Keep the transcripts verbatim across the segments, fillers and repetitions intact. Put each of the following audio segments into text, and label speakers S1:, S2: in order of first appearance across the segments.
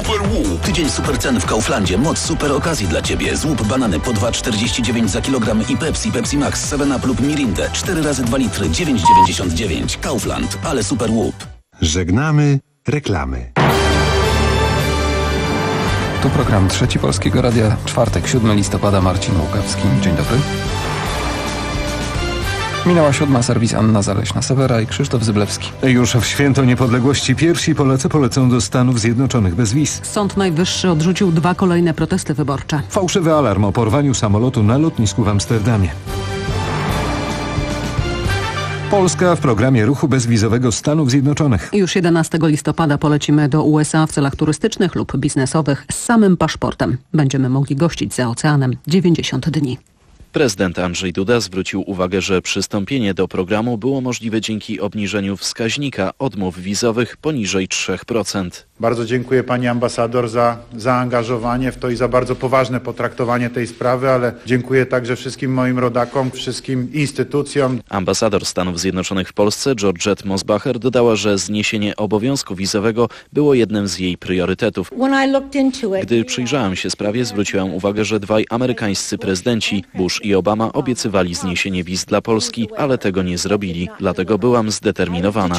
S1: Super Łup. Tydzień super cen w Kauflandzie. Moc super okazji dla Ciebie. Złup banany po dwa czterdzieści dziewięć za kilogram i Pepsi, Pepsi Max, seven up lub Mirindę. cztery razy dwa litry, dziewięć dziewięćdziesiąt dziewięć. Kaufland. Ale super łup.
S2: Żegnamy reklamy.
S3: Tu program Trzeci Polskiego Radia, czwartek, siódmego listopada, Marcin Łukawski. Dzień dobry. Minęła siódma, serwis Anna Zaleśna-Sewera i Krzysztof Zyblewski.
S2: Już w święto niepodległości pierwsi Polacy polecą do Stanów Zjednoczonych bez wiz.
S4: Sąd Najwyższy odrzucił dwa kolejne protesty wyborcze.
S2: Fałszywy alarm o porwaniu samolotu na lotnisku w Amsterdamie. Polska w programie ruchu bezwizowego Stanów Zjednoczonych.
S4: Już jedenastego listopada polecimy do U S A w celach turystycznych lub biznesowych z samym paszportem. Będziemy mogli gościć za oceanem dziewięćdziesiąt dni.
S5: Prezydent Andrzej Duda zwrócił uwagę, że przystąpienie do programu było możliwe dzięki obniżeniu wskaźnika odmów wizowych poniżej trzy procent.
S6: Bardzo dziękuję pani ambasador za zaangażowanie w to i za bardzo poważne potraktowanie tej sprawy, ale dziękuję także wszystkim moim rodakom, wszystkim instytucjom.
S5: Ambasador Stanów Zjednoczonych w Polsce Georgette Mosbacher dodała, że zniesienie obowiązku wizowego było jednym z jej priorytetów. Gdy przyjrzałem się sprawie, zwróciłam uwagę, że dwaj amerykańscy prezydenci, Bush i Obama, obiecywali zniesienie wiz dla Polski, ale tego nie zrobili. Dlatego byłam zdeterminowana.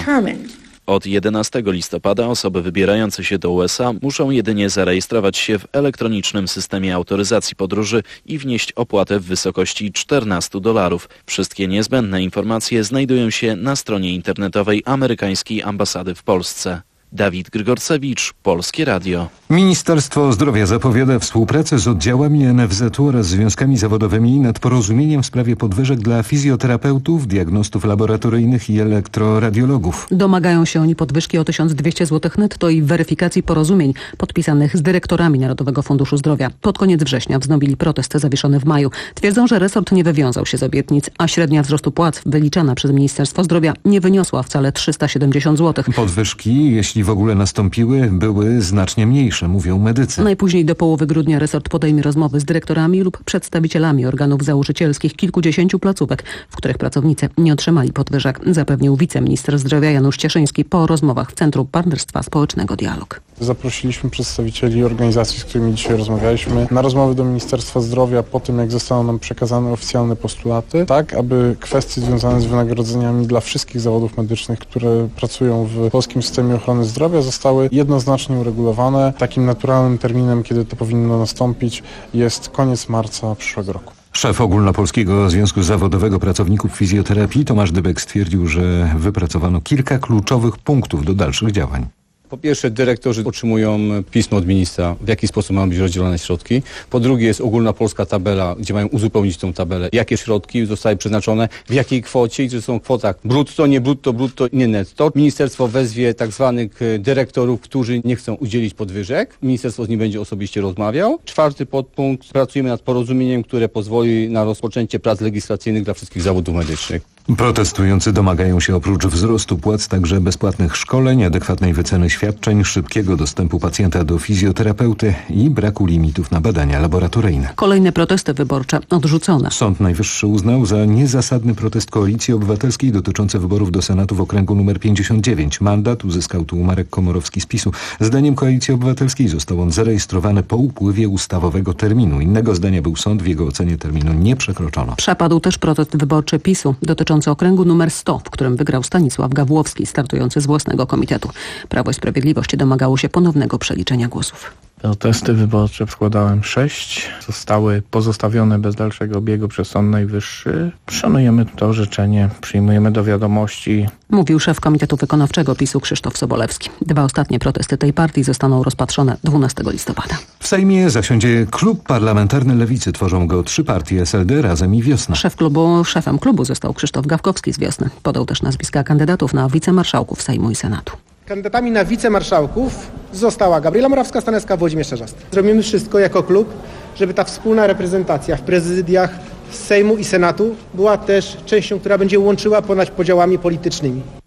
S5: Od jedenastego listopada osoby wybierające się do U S A muszą jedynie zarejestrować się w elektronicznym systemie autoryzacji podróży i wnieść opłatę w wysokości czternaście dolarów. Wszystkie niezbędne informacje znajdują się na stronie internetowej amerykańskiej ambasady w Polsce. Dawid Grygorcewicz, Polskie Radio.
S2: Ministerstwo Zdrowia zapowiada współpracę z oddziałami N F Z u oraz związkami zawodowymi nad porozumieniem w sprawie podwyżek dla fizjoterapeutów, diagnostów laboratoryjnych i elektroradiologów.
S4: Domagają się oni podwyżki o tysiąc dwieście złotych netto i weryfikacji porozumień podpisanych z dyrektorami Narodowego Funduszu Zdrowia. Pod koniec września wznowili protest zawieszony w maju. Twierdzą, że resort nie wywiązał się z obietnic, a średnia wzrostu płac wyliczana przez Ministerstwo Zdrowia nie wyniosła wcale trzysta siedemdziesiąt złotych.
S2: Podwyżki, jeśli w ogóle nastąpiły, były znacznie mniejsze, mówią medycy.
S4: Najpóźniej do połowy grudnia resort podejmie rozmowy z dyrektorami lub przedstawicielami organów założycielskich kilkudziesięciu placówek, w których pracownicy nie otrzymali podwyżek, zapewnił wiceminister zdrowia Janusz Cieszyński po rozmowach w Centrum Partnerstwa Społecznego Dialog.
S7: Zaprosiliśmy przedstawicieli organizacji, z którymi dzisiaj rozmawialiśmy, na rozmowy do Ministerstwa Zdrowia po tym, jak zostaną nam przekazane oficjalne postulaty, tak aby kwestie związane z wynagrodzeniami dla wszystkich zawodów medycznych, które pracują w polskim systemie ochrony zdrowia, zostały jednoznacznie uregulowane. Takim naturalnym terminem, kiedy to powinno nastąpić, jest koniec marca przyszłego roku.
S2: Szef Ogólnopolskiego Związku Zawodowego Pracowników Fizjoterapii Tomasz Dybek stwierdził, że wypracowano kilka kluczowych punktów do dalszych działań.
S8: Po pierwsze, dyrektorzy otrzymują pismo od ministra, w jaki sposób mają być rozdzielone środki. Po drugie, jest ogólnopolska tabela, gdzie mają uzupełnić tą tabelę, jakie środki zostały przeznaczone, w jakiej kwocie i że są w kwotach brutto, nie brutto, brutto, nie netto. Ministerstwo wezwie tak zwanych dyrektorów, którzy nie chcą udzielić podwyżek. Ministerstwo z nimi będzie osobiście rozmawiał. Czwarty podpunkt, pracujemy nad porozumieniem, które pozwoli na rozpoczęcie prac legislacyjnych dla wszystkich zawodów medycznych.
S2: Protestujący domagają się oprócz wzrostu płac także bezpłatnych szkoleń, adekwatnej wyceny świadczeń, szybkiego dostępu pacjenta do fizjoterapeuty i braku limitów na badania laboratoryjne.
S4: Kolejne protesty wyborcze odrzucone.
S2: Sąd Najwyższy uznał za niezasadny protest Koalicji Obywatelskiej dotyczący wyborów do Senatu w okręgu numer pięćdziesiąt dziewięć. Mandat uzyskał tu Marek Komorowski z PiSu. Zdaniem Koalicji Obywatelskiej został on zarejestrowany po upływie ustawowego terminu. Innego zdania był sąd, w jego ocenie terminu nie przekroczono.
S4: Przepadł też protest wyborczy PiSu dotyczący okręgu numer sto, w którym wygrał Stanisław Gawłowski, startujący z własnego komitetu. Prawo i Sprawiedliwość domagało się ponownego przeliczenia głosów.
S9: Protesty wyborcze składałem sześć. Zostały pozostawione bez dalszego biegu przez Sąd Najwyższy. Szanujemy to orzeczenie, przyjmujemy do wiadomości.
S4: Mówił szef Komitetu Wykonawczego PiSu Krzysztof Sobolewski. Dwa ostatnie protesty tej partii zostaną rozpatrzone dwunastego listopada.
S2: W Sejmie zasiądzie klub parlamentarny Lewicy. Tworzą go trzy partie: S L D, Razem i Wiosna.
S4: Szef klubu, szefem klubu został Krzysztof Gawkowski z Wiosny. Podał też nazwiska kandydatów na wicemarszałków Sejmu i Senatu.
S10: Kandydatami na wicemarszałków została Gabriela Morawska-Stanecka, Włodzimierz Czarzasty. Zrobimy wszystko jako klub, żeby ta wspólna reprezentacja w prezydiach Sejmu i Senatu była też częścią, która będzie łączyła ponad podziałami politycznymi.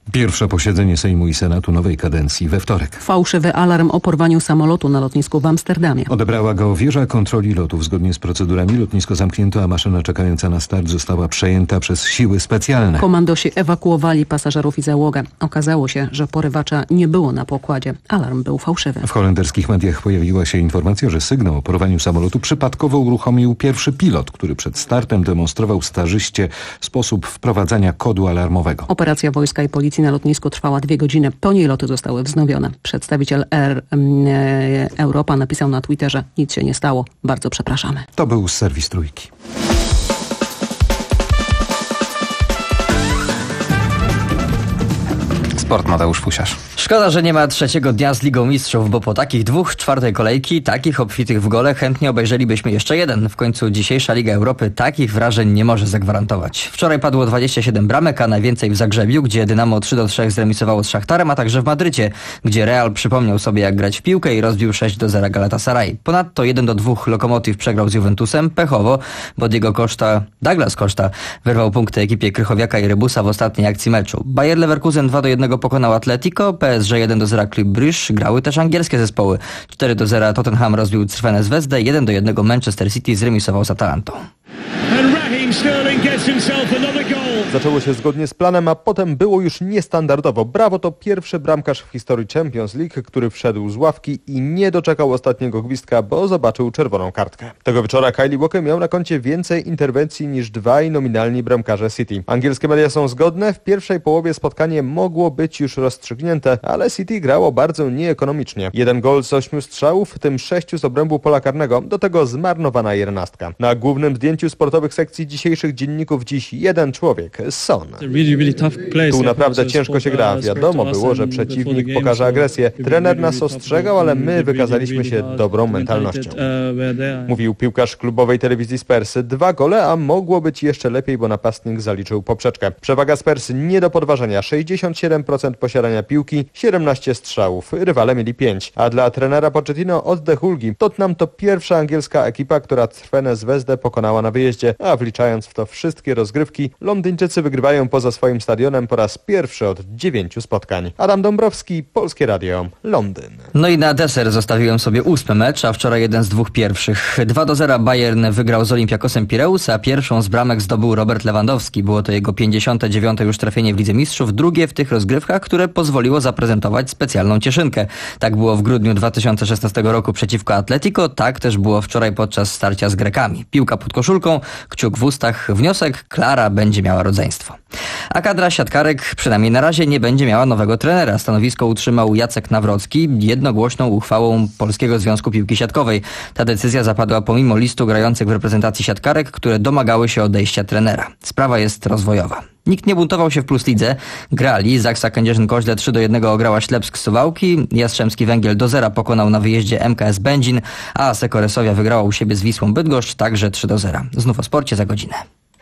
S2: Pierwsze posiedzenie Sejmu i Senatu nowej kadencji we wtorek.
S4: Fałszywy alarm o porwaniu samolotu na lotnisku w Amsterdamie.
S2: Odebrała go wieża kontroli lotów. Zgodnie z procedurami lotnisko zamknięto, a maszyna czekająca na start została przejęta przez siły specjalne.
S4: Komandosi ewakuowali pasażerów i załogę. Okazało się, że porywacza nie było na pokładzie. Alarm był fałszywy.
S2: W holenderskich mediach pojawiła się informacja, że sygnał o porwaniu samolotu przypadkowo uruchomił pierwszy pilot, który przed startem demonstrował stażyście sposób wprowadzania kodu alarmowego.
S4: Operacja wojska i policji na lotnisku trwała dwie godziny. Po niej loty zostały wznowione. Przedstawiciel Air Europa napisał na Twitterze: nic się nie stało. Bardzo przepraszamy.
S2: To był serwis Trójki.
S3: Sport, Mateusz Fusiarz.
S11: Szkoda, że nie ma trzeciego dnia z Ligą Mistrzów, bo po takich dwóch czwartej kolejki, takich obfitych w gole, chętnie obejrzelibyśmy jeszcze jeden. W końcu dzisiejsza Liga Europy takich wrażeń nie może zagwarantować. Wczoraj padło dwadzieścia siedem bramek, a najwięcej w Zagrzebiu, gdzie Dynamo trzy do trzech zremisowało z Szachtarem, a także w Madrycie, gdzie Real przypomniał sobie, jak grać w piłkę i rozbił sześć do zera Galatasaray. Ponadto jeden do dwóch Lokomotiv przegrał z Juventusem, pechowo, bo Diego Costa, Douglas Costa wyrwał punkty ekipie Krychowiaka i Rebusa w ostatniej akcji meczu. Bayer Leverkusen dwa do jednego pokonał Atletico, P S G jeden do zera Club Brugge, grały też angielskie zespoły. cztery do zera Tottenham rozbił Crvene Zvezdę, jeden do jednego Manchester City zremisował z Atalantą.
S12: Zaczęło się zgodnie z planem, a potem było już niestandardowo. Brawo to pierwszy bramkarz w historii Champions League, który wszedł z ławki i nie doczekał ostatniego gwizdka, bo zobaczył czerwoną kartkę. Tego wieczora Kyle Walker miał na koncie więcej interwencji niż dwaj nominalni bramkarze City. Angielskie media są zgodne, w pierwszej połowie spotkanie mogło być już rozstrzygnięte, ale City grało bardzo nieekonomicznie. Jeden gol z ośmiu strzałów, w tym sześciu z obrębu pola karnego, do tego zmarnowana jedenastka. Na głównym zdjęciu sportowych sekcji dzisiejszych dzienników dziś jeden człowiek, Son. Tu naprawdę ciężko się gra. Wiadomo było, że przeciwnik pokaże agresję. Trener nas ostrzegał, ale my wykazaliśmy się dobrą mentalnością. Mówił piłkarz klubowej telewizji Spurs. Dwa gole, a mogło być jeszcze lepiej, bo napastnik zaliczył poprzeczkę. Przewaga Spurs nie do podważenia. sześćdziesiąt siedem procent posiadania piłki, siedemnaście strzałów. Rywale mieli pięć. A dla trenera Pochettino oddech ulgi. Tottenham to pierwsza angielska ekipa, która Crvene Zvezdę pokonała na wyjeździe, a wliczając w to wszystkie rozgrywki, Londyńczycy wygrywają poza swoim stadionem po raz pierwszy od dziewięciu spotkań. Adam Dąbrowski, Polskie Radio, Londyn.
S11: No i na deser zostawiłem sobie ósmy mecz, a wczoraj jeden z dwóch pierwszych. dwa do zera Bayern wygrał z Olympiakosem Pireus, a pierwszą z bramek zdobył Robert Lewandowski. Było to jego pięćdziesiąte dziewiąte już trafienie w Lidze Mistrzów, drugie w tych rozgrywkach, które pozwoliło zaprezentować specjalną cieszynkę. Tak było w grudniu dwa tysiące szesnastego roku przeciwko Atletico, tak też było wczoraj podczas starcia z Grekami. Piłka pod koszulką, kciuk w ustach, wniosek: Klara będzie miała rodzeństwo. A kadra siatkarek przynajmniej na razie nie będzie miała nowego trenera. Stanowisko utrzymał Jacek Nawrocki jednogłośną uchwałą Polskiego Związku Piłki Siatkowej. Ta decyzja zapadła pomimo listu grających w reprezentacji siatkarek, które domagały się odejścia trenera. Sprawa jest rozwojowa. Nikt nie buntował się w Plus Lidze. Grali. Zaksa Kędzierzyn-Koźle trzy do jednego ograła Ślepsk z Suwałki. Jastrzębski Węgiel do zera pokonał na wyjeździe M K S Będzin, a Sekoresowia wygrała u siebie z Wisłą Bydgoszcz, także trzy do zera. Znów o sporcie za godzinę.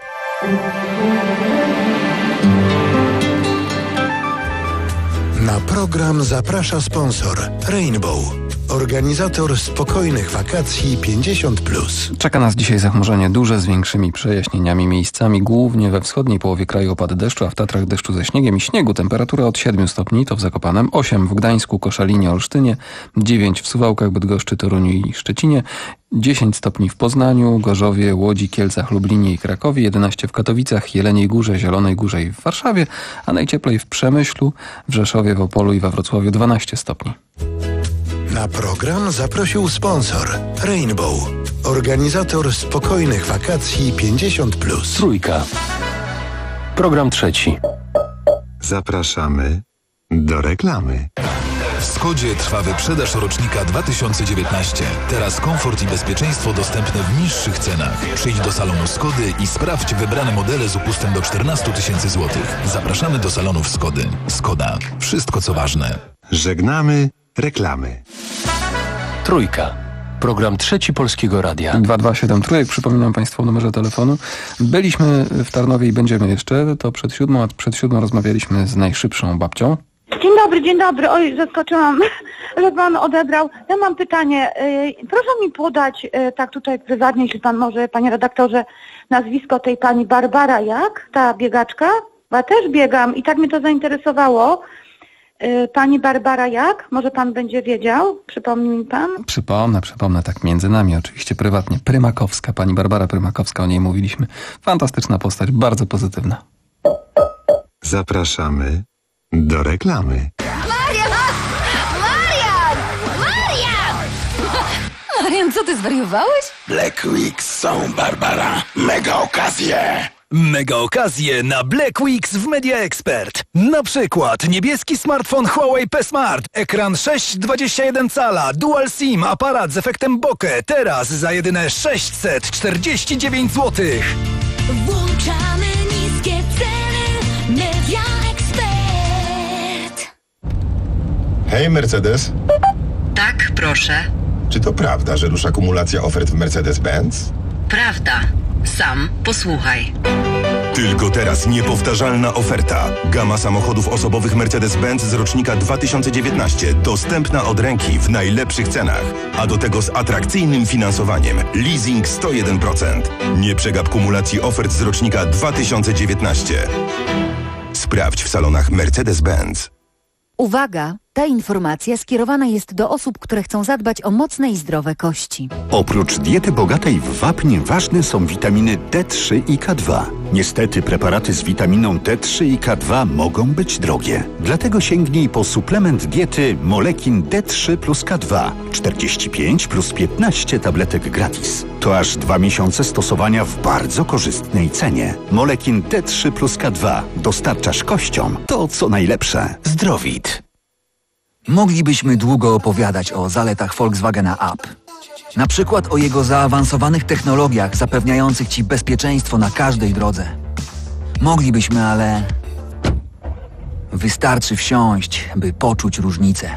S13: Na program zaprasza sponsor Rainbow, organizator spokojnych wakacji pięćdziesiąt plus.
S3: Czeka nas dzisiaj zachmurzenie duże z większymi przejaśnieniami miejscami, głównie we wschodniej połowie kraju opady deszczu, a w Tatrach deszczu ze śniegiem i śniegu. Temperatura od siedmiu stopni, to w Zakopanem, osiem w Gdańsku, Koszalinie, Olsztynie, dziewięć w Suwałkach, Bydgoszczy, Toruniu i Szczecinie, dziesięć stopni w Poznaniu, Gorzowie, Łodzi, Kielcach, Lublinie i Krakowie, jedenaście w Katowicach, Jeleniej Górze, Zielonej Górze i w Warszawie, a najcieplej w Przemyślu, w Rzeszowie, w Opolu i we Wrocławiu dwanaście stopni.
S13: Na program zaprosił sponsor Rainbow, organizator spokojnych wakacji pięćdziesiąt plus.
S14: Trójka. Program trzeci.
S15: Zapraszamy do reklamy.
S16: W Skodzie trwa wyprzedaż rocznika dwa tysiące dziewiętnaście. Teraz komfort i bezpieczeństwo dostępne w niższych cenach. Przyjdź do salonu Skody i sprawdź wybrane modele z upustem do czternastu tysięcy złotych. Zapraszamy do salonów Skody. Skoda. Wszystko co ważne.
S15: Żegnamy reklamy.
S14: Trójka. Program trzeci Polskiego Radia.
S3: dwa dwa siedem trójek, przypominam Państwu o numerze telefonu. Byliśmy w Tarnowie i będziemy jeszcze, to przed siódmą, a przed siódmą rozmawialiśmy z najszybszą babcią.
S17: Dzień dobry, dzień dobry. Oj, zaskoczyłam, że pan odebrał. Ja mam pytanie. Proszę mi podać, tak tutaj prywatnie, jeśli pan może, panie redaktorze, nazwisko tej pani Barbara jak? Ta biegaczka? Bo ja też biegam i tak mnie to zainteresowało. Pani Barbara jak? Może pan będzie wiedział? Przypomni mi pan?
S3: Przypomnę, przypomnę, tak między nami, oczywiście prywatnie. Prymakowska, pani Barbara Prymakowska, o niej mówiliśmy. Fantastyczna postać, bardzo pozytywna.
S15: Zapraszamy do reklamy.
S18: Marian! Marian! Marian! Marian, co ty zwariowałeś?
S19: Black Weeks są, Barbara. Mega okazje! Mega okazje na Black Weeks w Media Expert. Na przykład niebieski smartfon Huawei P Smart, ekran sześć przecinek dwadzieścia jeden cala, dual SIM, aparat z efektem bokeh, teraz za jedyne sześćset czterdzieści dziewięć złotych.
S18: Włączamy niskie ceny. Media Expert.
S20: Hej, Mercedes.
S21: Tak, proszę.
S20: Czy to prawda, że rusza kumulacja ofert w Mercedes-Benz?
S21: Prawda. Sam posłuchaj.
S20: Tylko teraz niepowtarzalna oferta. Gama samochodów osobowych Mercedes-Benz z rocznika dwa tysiące dziewiętnaście. Dostępna od ręki w najlepszych cenach. A do tego z atrakcyjnym finansowaniem. Leasing sto jeden procent. Nie przegap kumulacji ofert z rocznika dwa tysiące dziewiętnaście. Sprawdź w salonach Mercedes-Benz.
S22: Uwaga! Ta informacja skierowana jest do osób, które chcą zadbać o mocne i zdrowe kości.
S23: Oprócz diety bogatej w wapń ważne są witaminy D trzy i K dwa. Niestety preparaty z witaminą D trzy i K dwa mogą być drogie. Dlatego sięgnij po suplement diety Molekin D trzy plus K dwa. czterdzieści pięć plus piętnaście tabletek gratis. To aż dwa miesiące stosowania w bardzo korzystnej cenie. Molekin D trzy plus K dwa. Dostarczasz kościom to, co najlepsze.
S24: Zdrowit. Moglibyśmy długo opowiadać o zaletach Volkswagena Up. Na przykład o jego zaawansowanych technologiach zapewniających Ci bezpieczeństwo na każdej drodze. Moglibyśmy, ale... wystarczy wsiąść, by poczuć różnicę.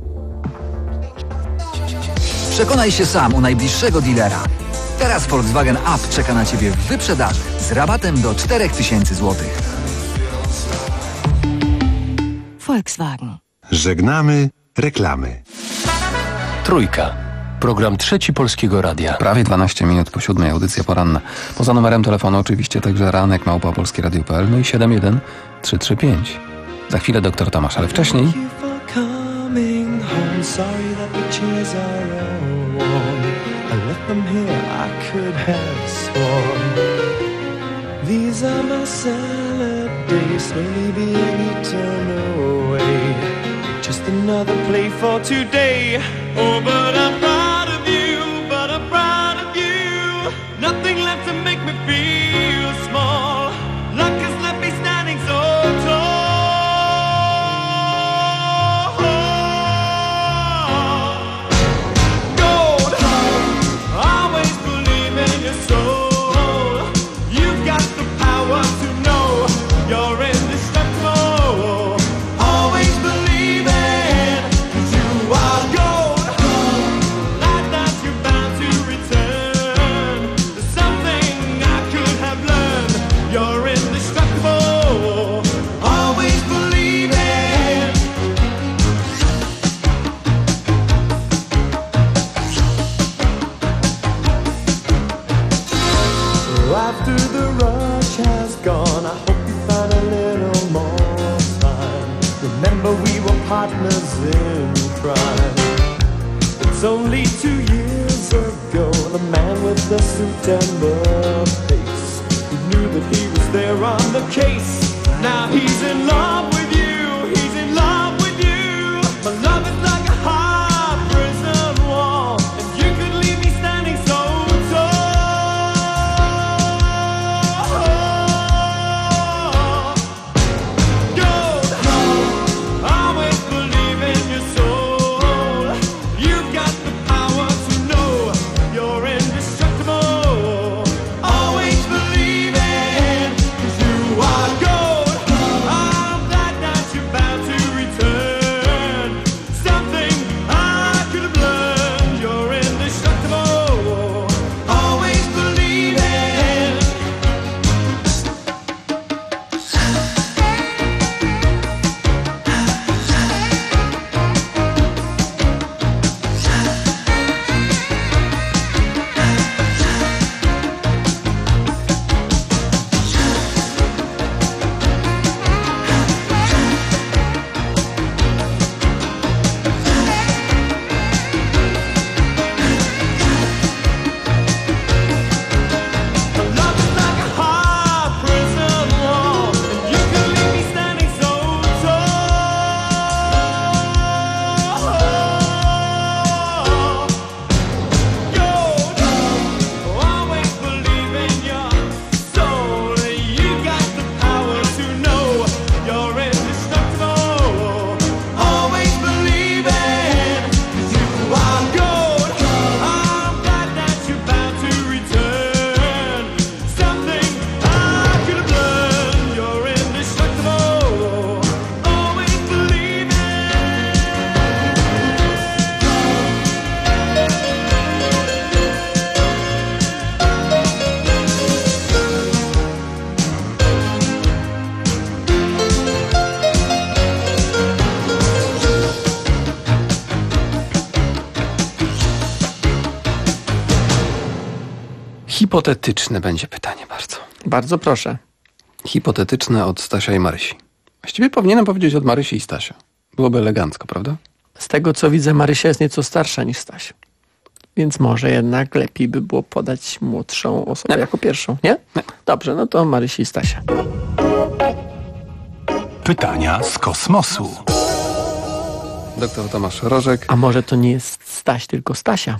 S24: Przekonaj się sam u najbliższego dealera. Teraz Volkswagen Up czeka na Ciebie w wyprzedaży z rabatem do cztery tysiące złotych.
S22: Volkswagen.
S15: Żegnamy reklamy.
S14: Trójka. Program Trzeci Polskiego Radia.
S3: Prawie dwanaście minut po siódmej, audycja poranna. Poza numerem telefonu oczywiście także ranek małpa polskie radio kropka p l, no i siedem jeden trzy trzy pięć. Za chwilę doktor Tomasz, ale wcześniej...
S25: These are my salad days, slowly being eaten away. Just another play for today. Oh, but I'm proud of you, but I'm proud of you. Nothing left to make me feel small. Luck has left me standing so tall. Gold, always believe in your soul. You're indestructible. Always believe it, 'cause you are gold. Like that you're bound to return. There's something I could have learned. You're indestructible. Always believe it. After the rush has gone, I hope you find a little more time. Remember we were partners in crime. It's only two years ago, the man with the suit and the face, who knew that he was there on the case. Now he's in love with you, he's in love with you. My love is like a hard prison wall, and you could leave me standing so tall. That
S3: Hipotetyczne będzie pytanie bardzo.
S1: Bardzo proszę.
S3: Hipotetyczne od Stasia i Marysi. Właściwie powinienem powiedzieć od Marysi i Stasia. Byłoby elegancko, prawda?
S1: Z tego co widzę, Marysia jest nieco starsza niż Staś. Więc może jednak lepiej by było podać młodszą osobę nie. jako pierwszą, nie? nie? Dobrze, no to Marysi i Stasia.
S19: Pytania z kosmosu.
S3: Doktor Tomasz Rożek.
S1: A może to nie jest Staś, tylko Stasia?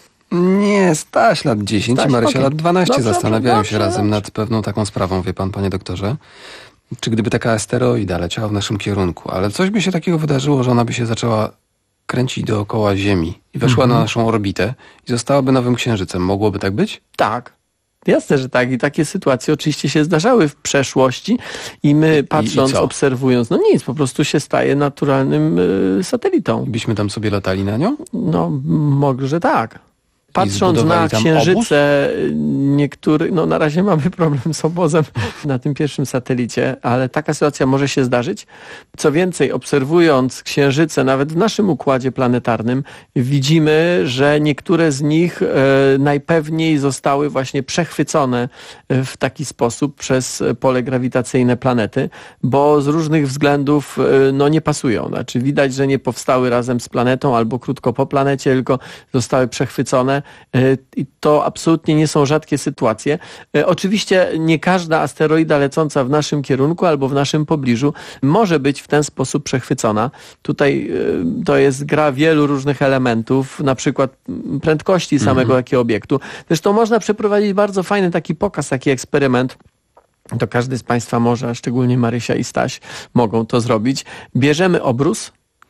S3: Nie, Staś lat dziesięć,
S1: Staś,
S3: Marysia
S1: okay.
S3: lat dwanaście.
S1: Dobrze,
S3: Zastanawiają
S1: dobrze,
S3: się
S1: dobrze.
S3: razem nad pewną taką sprawą, wie pan, panie doktorze. Czy gdyby taka asteroida leciała w naszym kierunku, ale coś by się takiego wydarzyło, że ona by się zaczęła kręcić dookoła Ziemi i weszła
S1: Mhm.
S3: na naszą orbitę i zostałaby nowym księżycem. Mogłoby tak być?
S1: Tak. Jasne, że tak. I takie sytuacje oczywiście się zdarzały w przeszłości i my patrząc,
S3: i co?
S1: obserwując, no nic, po prostu się staje naturalnym y, satelitą.
S3: Byśmy tam sobie latali na nią?
S1: No, może tak. Patrząc
S3: zbudowali
S1: na
S3: tam
S1: księżyce niektórych, no na razie mamy problem z obozem na tym pierwszym satelicie, ale taka sytuacja może się zdarzyć. Co więcej, obserwując księżyce nawet w naszym układzie planetarnym, widzimy, że niektóre z nich e, najpewniej zostały właśnie przechwycone w taki sposób przez pole grawitacyjne planety, bo z różnych względów e, no nie pasują. Znaczy widać, że nie powstały razem z planetą albo krótko po planecie, tylko zostały przechwycone. I to absolutnie nie są rzadkie sytuacje. Oczywiście nie każda asteroida lecąca w naszym kierunku albo w naszym pobliżu może być w ten sposób przechwycona. Tutaj to jest gra wielu różnych elementów, na przykład prędkości samego mhm. takiego obiektu. Zresztą można przeprowadzić bardzo fajny taki pokaz, taki eksperyment. To każdy z Państwa może, a szczególnie Marysia i Staś mogą to zrobić. Bierzemy obrus,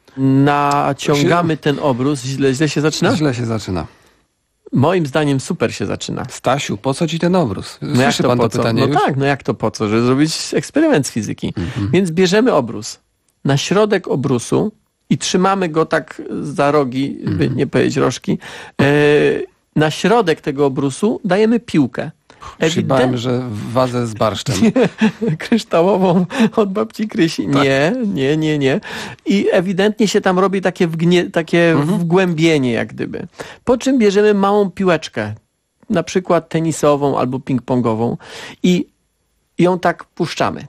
S1: naciągamy ten obrus. Źle, źle się zaczyna?
S3: Źle się zaczyna.
S1: Moim zdaniem super się zaczyna.
S3: Stasiu, po co ci ten obrus?
S1: No jak to
S3: pan
S1: po
S3: to
S1: co?
S3: pytanie
S1: No
S3: już?
S1: tak, no jak to po co? Żeby zrobić eksperyment z fizyki. Mhm. Więc bierzemy obrus. Na środek obrusu i trzymamy go tak za rogi, mhm. by nie powiedzieć rożki. E, na środek tego obrusu dajemy piłkę.
S3: Ewident... że wazę z barszczem.
S1: Kryształową od babci Krysi. Tak. Nie, nie, nie, nie. I ewidentnie się tam robi takie, wgnie, takie mhm. wgłębienie jak gdyby. Po czym bierzemy małą piłeczkę, na przykład tenisową albo ping-pongową i ją tak puszczamy.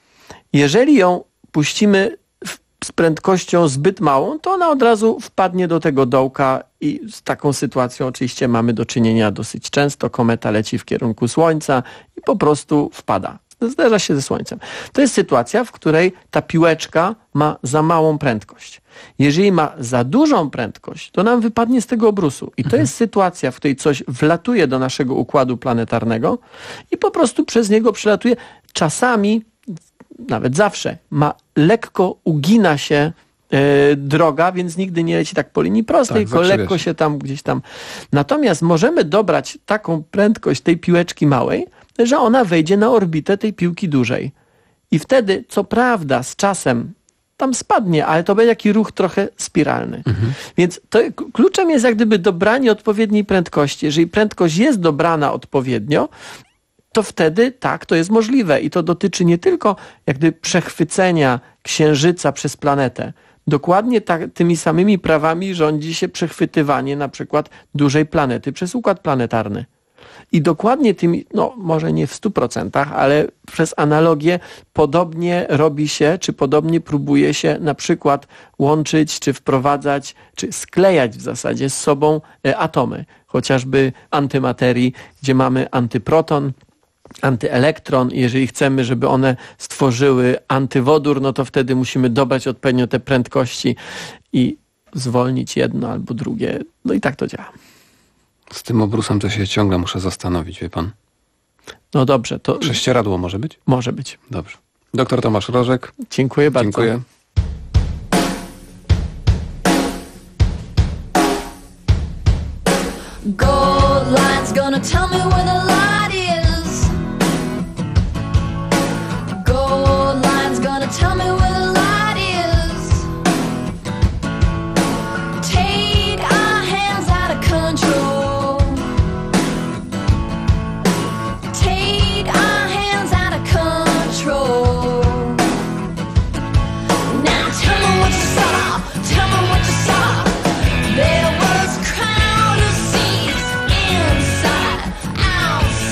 S1: Jeżeli ją puścimy z prędkością zbyt małą, to ona od razu wpadnie do tego dołka i z taką sytuacją oczywiście mamy do czynienia dosyć często. Kometa leci w kierunku Słońca i po prostu wpada. Zderza się ze Słońcem. To jest sytuacja, w której ta piłeczka ma za małą prędkość. Jeżeli ma za dużą prędkość, to nam wypadnie z tego obrusu. I to mhm. jest sytuacja, w której coś wlatuje do naszego układu planetarnego i po prostu przez niego przelatuje. Czasami nawet zawsze ma lekko ugina się e, droga, więc nigdy nie leci tak po linii prostej, tak, tylko lekko się tam gdzieś tam. Natomiast możemy dobrać taką prędkość tej piłeczki małej, że ona wejdzie na orbitę tej piłki dużej. I wtedy, co prawda, z czasem tam spadnie, ale to będzie taki ruch trochę spiralny. Mhm. Więc to, kluczem jest jak gdyby dobranie odpowiedniej prędkości. Jeżeli prędkość jest dobrana odpowiednio, to wtedy tak, to jest możliwe. I to dotyczy nie tylko jak gdyby przechwycenia Księżyca przez planetę. Dokładnie tak, tymi samymi prawami rządzi się przechwytywanie na przykład dużej planety przez układ planetarny. I dokładnie tymi, no może nie w stu procentach, ale przez analogię podobnie robi się, czy podobnie próbuje się na przykład łączyć, czy wprowadzać, czy sklejać w zasadzie z sobą atomy. Chociażby antymaterii, gdzie mamy antyproton, antyelektron. Jeżeli chcemy, żeby one stworzyły antywodór, no to wtedy musimy dobrać odpowiednio te prędkości i zwolnić jedno albo drugie. No i tak to działa.
S3: Z tym obrusem to się ciągle muszę zastanowić, wie pan.
S1: No dobrze, to...
S3: Prześcieradło może być?
S1: Może być.
S3: Dobrze. Doktor Tomasz Rożek.
S1: Dziękuję bardzo.
S3: Dziękuję.
S18: Gold line's gonna tell me where the light is. Gold line's gonna tell me where the light is. Take our hands out of control. Take our hands out of control. Now tell me what you saw. Tell me what you saw. There was a crowd of seas inside, outside.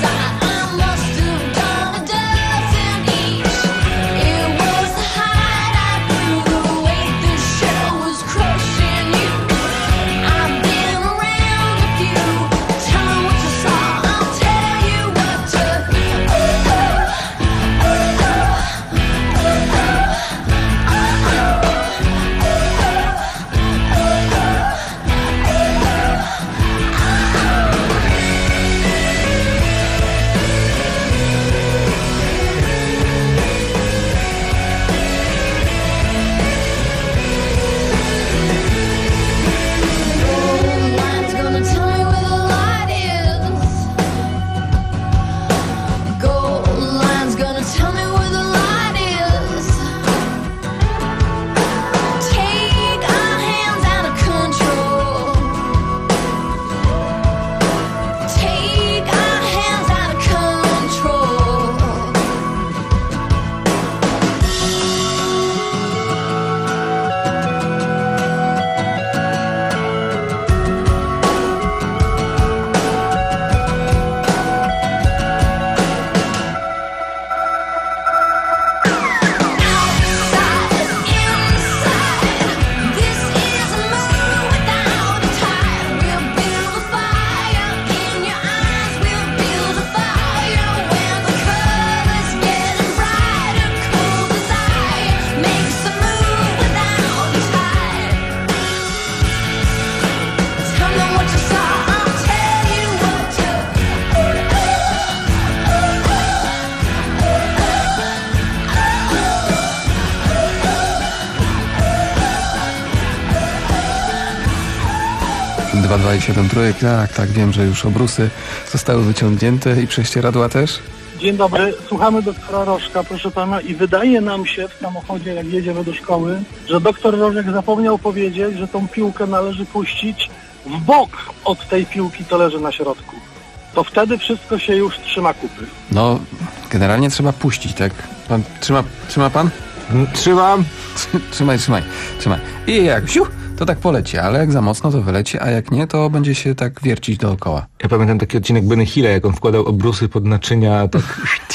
S3: dwa dwa i siedem trójek, tak, tak, wiem, że już obrusy zostały wyciągnięte i prześcieradła też.
S5: Dzień dobry, słuchamy doktora Rożka, proszę pana, i wydaje nam się w samochodzie, jak jedziemy do szkoły, że doktor Rożek zapomniał powiedzieć, że tą piłkę należy puścić w bok od tej piłki, co leży na środku. To wtedy wszystko się już trzyma kupy.
S3: No, generalnie trzeba puścić, tak? Pan trzyma, trzyma pan?
S2: Trzymam.
S3: Trzymaj, trzymaj, trzymaj. I jak siu, to tak poleci, ale jak za mocno, to wyleci, a jak nie, to będzie się tak wiercić dookoła.
S2: Ja pamiętam taki odcinek Benny Hilla, jak on wkładał obrusy pod naczynia, tak...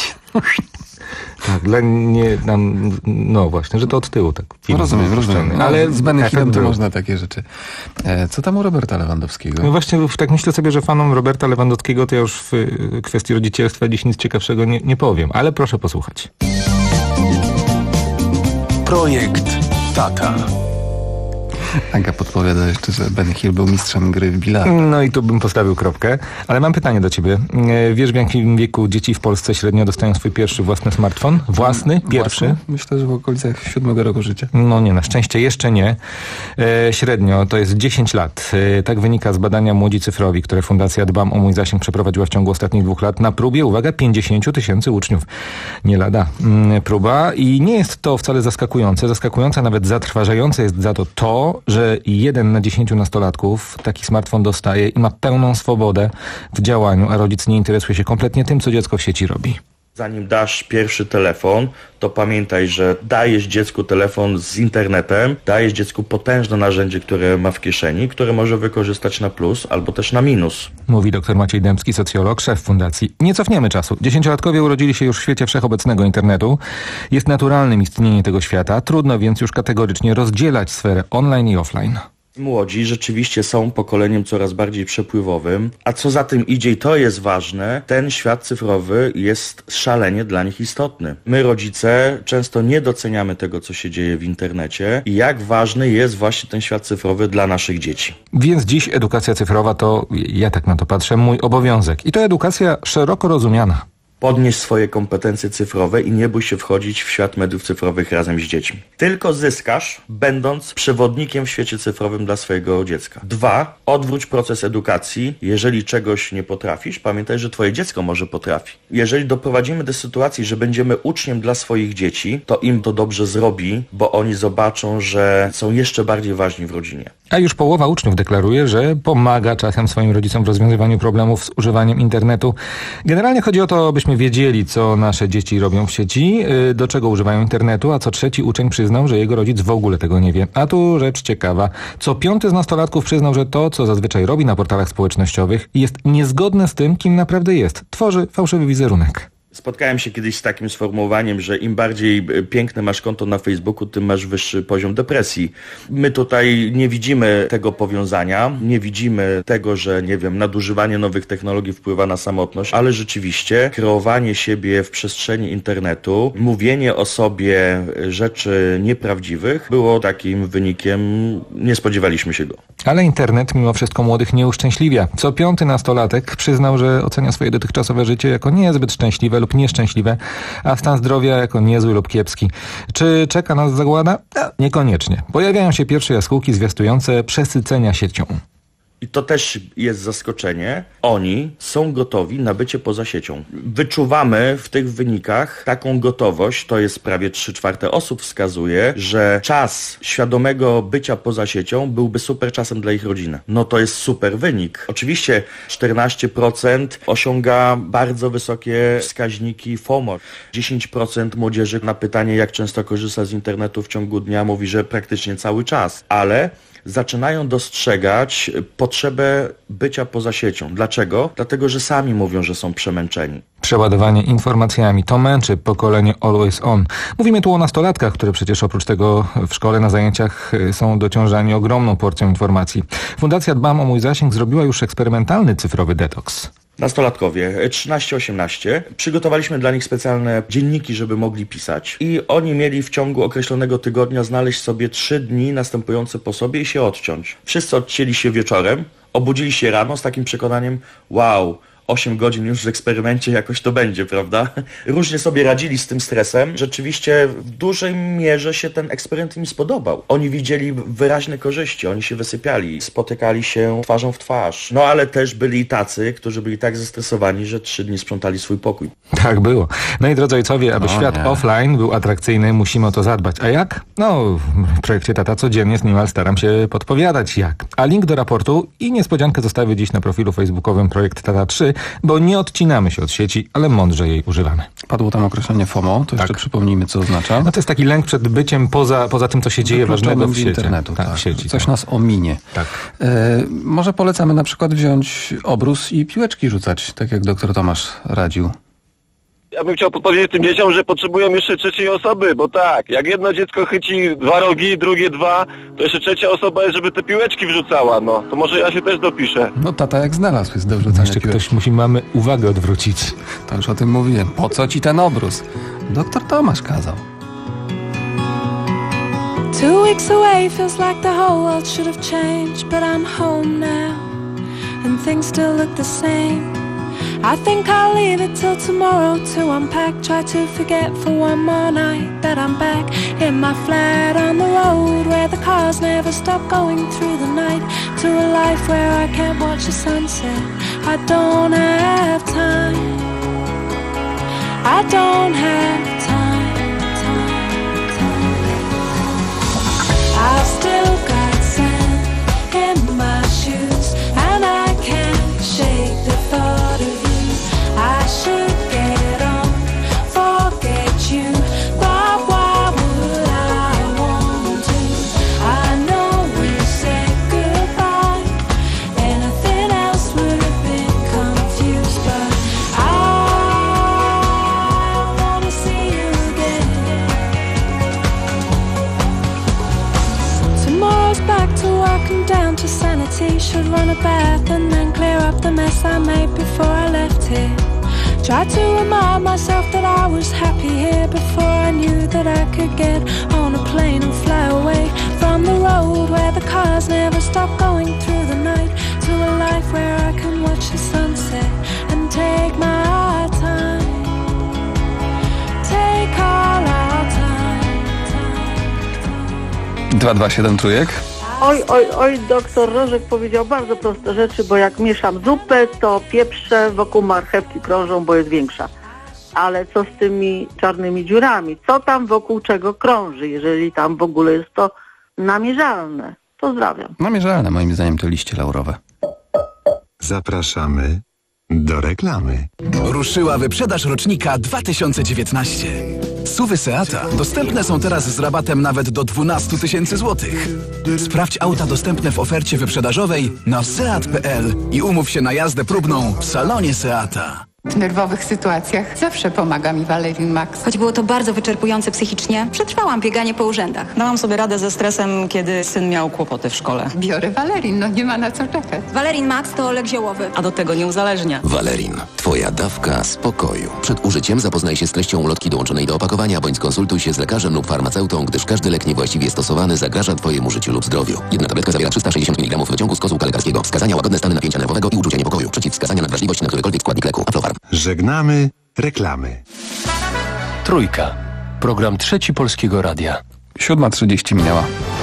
S2: Tak, dla nie nam, no właśnie, że to od tyłu tak.
S3: No rozumiem, rozumiem. No, ale z Benny Hillem to można takie rzeczy. E, co tam u Roberta Lewandowskiego?
S2: No właśnie, tak myślę sobie, że fanom Roberta Lewandowskiego to ja już w kwestii rodzicielstwa dziś nic ciekawszego nie, nie powiem, ale proszę posłuchać.
S14: Projekt Tata.
S3: Aga podpowiada jeszcze, że Ben Hill był mistrzem gry w bilarda.
S2: No i tu bym postawił kropkę. Ale mam pytanie do ciebie. Wiesz, w jakim wieku dzieci w Polsce średnio dostają swój pierwszy własny smartfon? Własny? Pierwszy?
S3: Własny? Myślę, że w okolicach siódmego roku życia.
S2: No nie, na szczęście jeszcze nie. E, średnio to jest dziesięć lat. E, tak wynika z badania Młodzi Cyfrowi, które Fundacja Dbam o mój zasięg przeprowadziła w ciągu ostatnich dwóch lat na próbie, uwaga, pięćdziesięciu tysięcy uczniów. Nie lada mm, próba. I nie jest to wcale zaskakujące. Zaskakujące, nawet zatrważające jest za to to, że jeden na dziesięciu nastolatków taki smartfon dostaje i ma pełną swobodę w działaniu, a rodzic nie interesuje się kompletnie tym, co dziecko w sieci robi.
S6: Zanim dasz pierwszy telefon, to pamiętaj, że dajesz dziecku telefon z internetem, dajesz dziecku potężne narzędzie, które ma w kieszeni, które może wykorzystać na plus albo też na minus.
S2: Mówi dr Maciej Dębski, socjolog, szef fundacji. Nie cofniemy czasu. Dziesięciolatkowie urodzili się już w świecie wszechobecnego internetu. Jest naturalnym istnienie tego świata. Trudno więc już kategorycznie rozdzielać sferę online i offline.
S6: Młodzi rzeczywiście są pokoleniem coraz bardziej przepływowym, a co za tym idzie, i to jest ważne, ten świat cyfrowy jest szalenie dla nich istotny. My, rodzice, często nie doceniamy tego, co się dzieje w internecie i jak ważny jest właśnie ten świat cyfrowy dla naszych dzieci.
S2: Więc dziś edukacja cyfrowa to, ja tak na to patrzę, mój obowiązek. I to edukacja szeroko rozumiana.
S6: Podnieś swoje kompetencje cyfrowe i nie bój się wchodzić w świat mediów cyfrowych razem z dziećmi. Tylko zyskasz, będąc przewodnikiem w świecie cyfrowym dla swojego dziecka. Dwa, odwróć proces edukacji. Jeżeli czegoś nie potrafisz, pamiętaj, że twoje dziecko może potrafi. Jeżeli doprowadzimy do sytuacji, że będziemy uczniem dla swoich dzieci, to im to dobrze zrobi, bo oni zobaczą, że są jeszcze bardziej ważni w rodzinie.
S2: A już połowa uczniów deklaruje, że pomaga czasem swoim rodzicom w rozwiązywaniu problemów z używaniem internetu. Generalnie chodzi o to, byśmy wiedzieli, co nasze dzieci robią w sieci, do czego używają internetu, a co trzeci uczeń przyznał, że jego rodzic w ogóle tego nie wie. A tu rzecz ciekawa. Co piąty z nastolatków przyznał, że to, co zazwyczaj robi na portalach społecznościowych, jest niezgodne z tym, kim naprawdę jest. Tworzy fałszywy wizerunek.
S6: Spotkałem się kiedyś z takim sformułowaniem, że im bardziej piękne masz konto na Facebooku, tym masz wyższy poziom depresji. My tutaj nie widzimy tego powiązania, nie widzimy tego, że, nie wiem, nadużywanie nowych technologii wpływa na samotność, ale rzeczywiście kreowanie siebie w przestrzeni internetu, mówienie o sobie rzeczy nieprawdziwych było takim wynikiem, nie spodziewaliśmy się go.
S2: Ale internet mimo wszystko młodych nie uszczęśliwia. Co piąty nastolatek przyznał, że ocenia swoje dotychczasowe życie jako niezbyt szczęśliwe lub nieszczęśliwe, a stan zdrowia jako niezły lub kiepski. Czy czeka nas zagłada? No, niekoniecznie. Pojawiają się pierwsze jaskółki zwiastujące przesycenia siecią.
S6: I to też jest zaskoczenie. Oni są gotowi na bycie poza siecią. Wyczuwamy w tych wynikach taką gotowość, to jest prawie trzy czwarte osób wskazuje, że czas świadomego bycia poza siecią byłby super czasem dla ich rodziny. No to jest super wynik. Oczywiście czternaście procent osiąga bardzo wysokie wskaźniki FOMO. dziesięć procent młodzieży na pytanie, jak często korzysta z internetu w ciągu dnia, mówi, że praktycznie cały czas. Ale zaczynają dostrzegać potrzebę bycia poza siecią. Dlaczego? Dlatego, że sami mówią, że są przemęczeni.
S2: Przeładowanie informacjami to męczy pokolenie always on. Mówimy tu o nastolatkach, które przecież oprócz tego w szkole na zajęciach są dociążani ogromną porcją informacji. Fundacja Dbam o mój zasięg zrobiła już eksperymentalny cyfrowy detoks.
S6: Nastolatkowie, trzynaście osiemnaście, przygotowaliśmy dla nich specjalne dzienniki, żeby mogli pisać i oni mieli w ciągu określonego tygodnia znaleźć sobie trzy dni następujące po sobie i się odciąć. Wszyscy odcięli się wieczorem, obudzili się rano z takim przekonaniem, wow, osiem godzin już w eksperymencie jakoś to będzie, prawda? Różnie sobie radzili z tym stresem. Rzeczywiście w dużej mierze się ten eksperyment im spodobał. Oni widzieli wyraźne korzyści, oni się wysypiali, spotykali się twarzą w twarz. No ale też byli tacy, którzy byli tak zestresowani, że trzy dni sprzątali swój pokój.
S2: Tak było. No i drodzy ojcowie, aby
S6: O
S2: świat
S6: nie.
S2: offline był atrakcyjny, musimy o to zadbać. A jak? No, w projekcie Tata codziennie z niemal staram się podpowiadać jak. A link do raportu i niespodziankę zostawię dziś na profilu facebookowym Projekt Tata trzy, bo nie odcinamy się od sieci, ale mądrze jej używamy.
S3: Padło tam określenie FOMO, to jeszcze przypomnijmy, co oznacza.
S2: No to jest taki lęk przed byciem poza, poza tym, co się dzieje ważnego w sieci.
S3: internetu,
S2: tak,
S3: tak.
S2: w sieci.
S3: Coś
S2: tak.
S3: nas ominie.
S2: Tak.
S3: E, może polecamy na przykład wziąć obrus i piłeczki rzucać, tak jak doktor Tomasz radził.
S4: Ja bym chciał podpowiedzieć tym dzieciom, że potrzebują jeszcze trzeciej osoby, bo tak, jak jedno dziecko chyci dwa rogi, drugie dwa, to jeszcze trzecia osoba jest, żeby te piłeczki wrzucała, no. To może ja się też dopiszę.
S3: No tata jak znalazł jest do wrzucania
S2: Jeszcze
S3: piłeczki.
S2: ktoś musi mamy uwagę odwrócić.
S3: To już o tym mówiłem. Po co ci ten obrus? Doktor Tomasz kazał.
S7: Two weeks away feels like the whole world should have changed, but I'm home now and things still look the same. I think I'll leave it till tomorrow to unpack, try to forget for one more night that I'm back in my flat on the road where the cars never stop going through the night, to a life where I can't watch the sunset. I don't have time, I don't have time, time, time. I've still got sand in my shoes and I can't shake the thought of you. I should get on, forget you, but why would I want to? I know we said goodbye, anything else would have been confused, but I wanna see you again. Tomorrow's back to work and down to sanity, should run a bath and then clear up the mess I made before I left here. Try to remind myself that I was happy here before I knew that I could get on a plane and fly away from the road where the cars never stop going through the night, to a life where I can watch the sunset and take my time, take all our time, time.
S3: dwa dwa siedem trójek.
S8: Oj, oj, oj, doktor Rożek powiedział bardzo proste rzeczy, bo jak mieszam zupę, to pieprze wokół marchewki krążą, bo jest większa. Ale co z tymi czarnymi dziurami? Co tam wokół czego krąży, jeżeli tam w ogóle jest to namierzalne? Pozdrawiam.
S3: Namierzalne, moim zdaniem, to liście laurowe.
S15: Zapraszamy do reklamy.
S19: Ruszyła wyprzedaż rocznika dwa tysiące dziewiętnaście. Suwy Seata dostępne są teraz z rabatem nawet do dwanaście tysięcy złotych. Sprawdź auta dostępne w ofercie wyprzedażowej na seat kropka p l i umów się na jazdę próbną w salonie Seata.
S9: W nerwowych sytuacjach zawsze pomaga mi Valerin Max.
S10: Choć było to bardzo wyczerpujące psychicznie, przetrwałam bieganie po urzędach.
S26: Dałam sobie radę ze stresem, kiedy syn miał kłopoty w szkole.
S9: Biorę Valerin, no nie ma na co czekać.
S10: Valerin Max to lek ziołowy.
S26: A do tego nie uzależnia.
S27: Valerin. Twoja dawka spokoju. Przed użyciem zapoznaj się z treścią ulotki dołączonej do opakowania, bądź skonsultuj się z lekarzem lub farmaceutą, gdyż każdy lek niewłaściwie stosowany zagraża Twojemu życiu lub zdrowiu. Jedna tabletka zawiera trzysta sześćdziesiąt miligramów wyciągu z kozłka lekarskiego. Wskazania: łagodne stany napięcia nerwowego i uczucia niepokoju. Przeciwwskazania na wrażliwość na którykolwiek składnik leku. Aflofarm.
S15: Żegnamy reklamy.
S14: Trójka. Program Trzeci Polskiego Radia.
S3: siódma trzydzieści minęła.